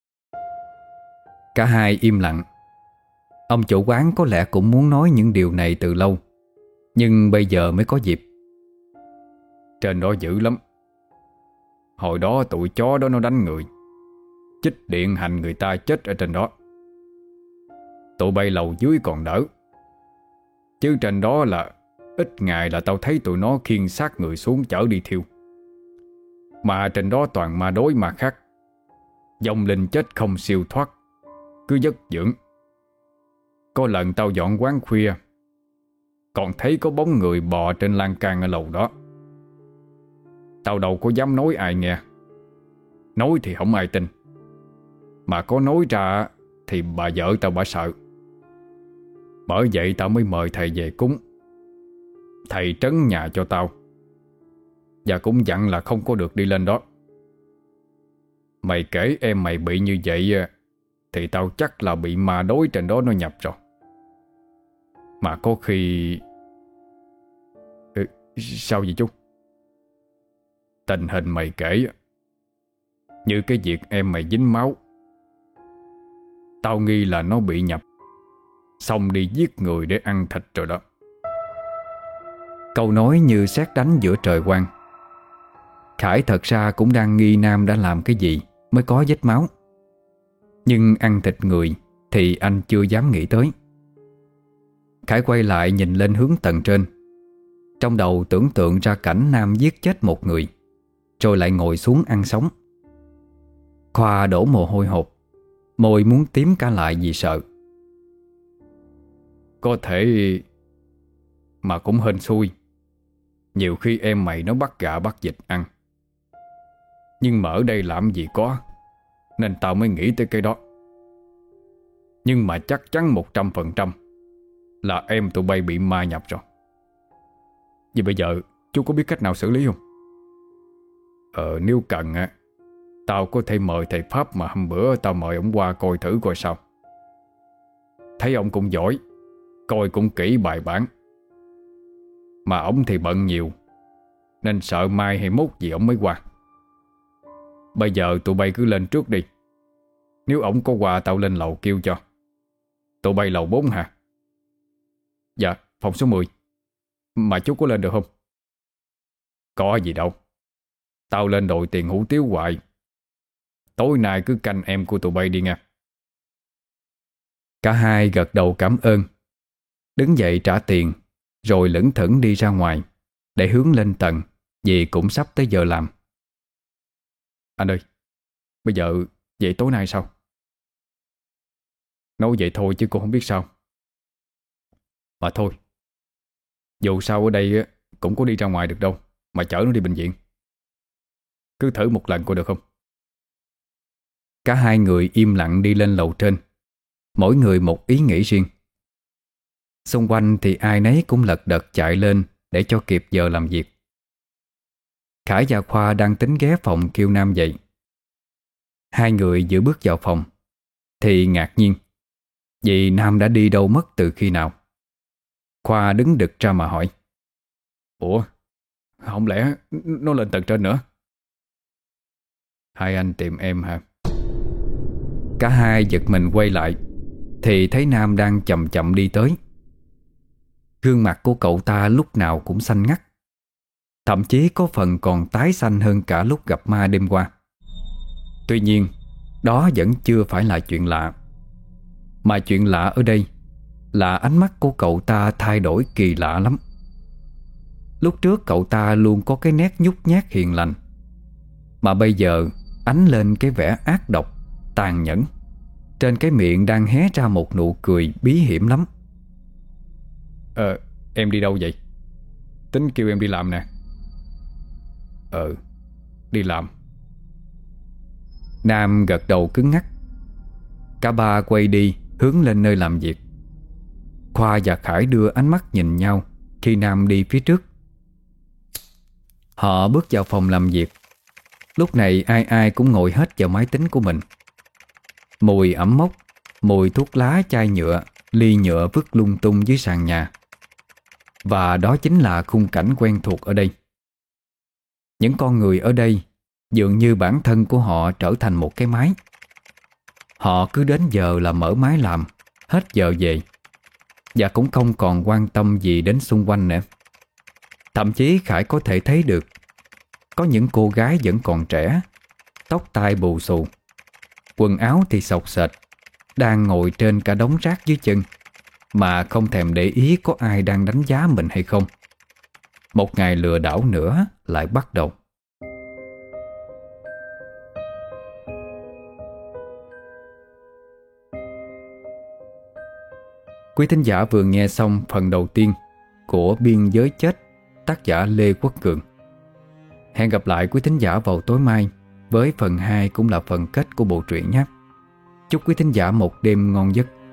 Cả hai im lặng. Ông chủ quán có lẽ cũng muốn nói những điều này từ lâu, nhưng bây giờ mới có dịp. Trên đó dữ lắm. Hồi đó tụi chó đó nó đánh người, chích điện hành người ta chết ở trên đó. Tụi bay lầu dưới còn đỡ, chứ trên đó là ít ngày là tao thấy tụi nó khiêng xác người xuống chở đi thiêu. Mà trên đó toàn ma đối ma khác, vong linh chết không siêu thoát, cứ giấc dưỡng. Có lần tao dọn quán khuya, còn thấy có bóng người bò trên lan can ở lầu đó. Tao đâu có dám nói ai nghe, nói thì không ai tin, mà có nói ra thì bà vợ tao bà sợ. Bởi vậy tao mới mời thầy về cúng. Thầy trấn nhà cho tao, và cũng dặn là không có được đi lên đó. Mày kể em mày bị như vậy thì tao chắc là bị ma đối trên đó nó nhập rồi. Mà có khi... Sao vậy chú? Tình hình mày kể như cái việc em mày dính máu, tao nghi là nó bị nhập, xong đi giết người để ăn thịt rồi đó. Câu nói như sét đánh giữa trời quang. Khải thật ra cũng đang nghi Nam đã làm cái gì mới có vết máu, nhưng ăn thịt người thì anh chưa dám nghĩ tới. Khải quay lại nhìn lên hướng tầng trên, trong đầu tưởng tượng ra cảnh Nam giết chết một người rồi lại ngồi xuống ăn sống. Khoa đổ mồ hôi hột, môi muốn tím cả lại vì sợ. Có thể, mà cũng hên xui. Nhiều khi em mày nó bắt gà bắt vịt ăn, nhưng mà ở đây làm gì có, nên tao mới nghĩ tới cái đó. Nhưng mà chắc chắn 100% là em tụi bay bị ma nhập rồi. Vậy bây giờ chú có biết cách nào xử lý không? Nếu cần á, tao có thể mời thầy Pháp mà hôm bữa tao mời ông qua coi thử coi sao. Thấy ông cũng giỏi, coi cũng kỹ bài bản. Mà ông thì bận nhiều, nên sợ mai hay mốt gì ông mới qua. Bây giờ tụi bay cứ lên trước đi. Nếu ổng có qua tao lên lầu kêu cho. Tụi bay lầu 4 hả? Dạ, phòng số 10. Mà chú có lên được không? Có gì đâu, tao lên đội tiền hủ tiếu hoài. Tối nay cứ canh em của tụi bay đi nha. Cả hai gật đầu cảm ơn, đứng dậy trả tiền, rồi lững thững đi ra ngoài để hướng lên tầng, vì cũng sắp tới giờ làm. Anh ơi, bây giờ vậy tối nay sao? Nói vậy thôi chứ cô không biết sao. Mà thôi, dù sao ở đây cũng có đi ra ngoài được đâu mà chở nó đi bệnh viện. Cứ thử một lần coi được không? Cả hai người im lặng đi lên lầu trên, mỗi người một ý nghĩ riêng. Xung quanh thì ai nấy cũng lật đật chạy lên để cho kịp giờ làm việc. Khải và Khoa đang tính ghé phòng kêu Nam dậy. Hai người vừa bước vào phòng thì ngạc nhiên vì Nam đã đi đâu mất từ khi nào. Khoa đứng đực ra mà hỏi: Ủa, không lẽ nó lên tầng trên nữa? Hai anh tìm em hả? Cả hai giật mình quay lại thì thấy Nam đang chậm chậm đi tới. Gương mặt của cậu ta lúc nào cũng xanh ngắt, thậm chí có phần còn tái xanh hơn cả lúc gặp ma đêm qua. Tuy nhiên, đó vẫn chưa phải là chuyện lạ. Mà chuyện lạ ở đây là ánh mắt của cậu ta thay đổi kỳ lạ lắm. Lúc trước cậu ta luôn có cái nét nhút nhát hiền lành, mà bây giờ ánh lên cái vẻ ác độc, tàn nhẫn. Trên cái miệng đang hé ra một nụ cười bí hiểm lắm. Em đi đâu vậy? Tính kêu em đi làm nè. Đi làm. Nam gật đầu cứng ngắc. Cả ba quay đi hướng lên nơi làm việc. Khoa và Khải đưa ánh mắt nhìn nhau khi Nam đi phía trước. Họ bước vào phòng làm việc. Lúc này ai ai cũng ngồi hết vào máy tính của mình. Mùi ẩm mốc, mùi thuốc lá, chai nhựa, ly nhựa vứt lung tung dưới sàn nhà. Và đó chính là khung cảnh quen thuộc ở đây. Những con người ở đây dường như bản thân của họ trở thành một cái máy. Họ cứ đến giờ là mở máy làm, hết giờ về, và cũng không còn quan tâm gì đến xung quanh nữa. Thậm chí Khải có thể thấy được có những cô gái vẫn còn trẻ, tóc tai bù xù, quần áo thì xộc xệch, đang ngồi trên cả đống rác dưới chân mà không thèm để ý có ai đang đánh giá mình hay không. Một ngày lừa đảo nữa lại bắt đầu. Quý thính giả vừa nghe xong phần đầu tiên của Biên giới chết, tác giả Lê Quốc Cường. Hẹn gặp lại quý thính giả vào tối mai với phần 2 cũng là phần kết của bộ truyện nhé. Chúc quý thính giả một đêm ngon giấc.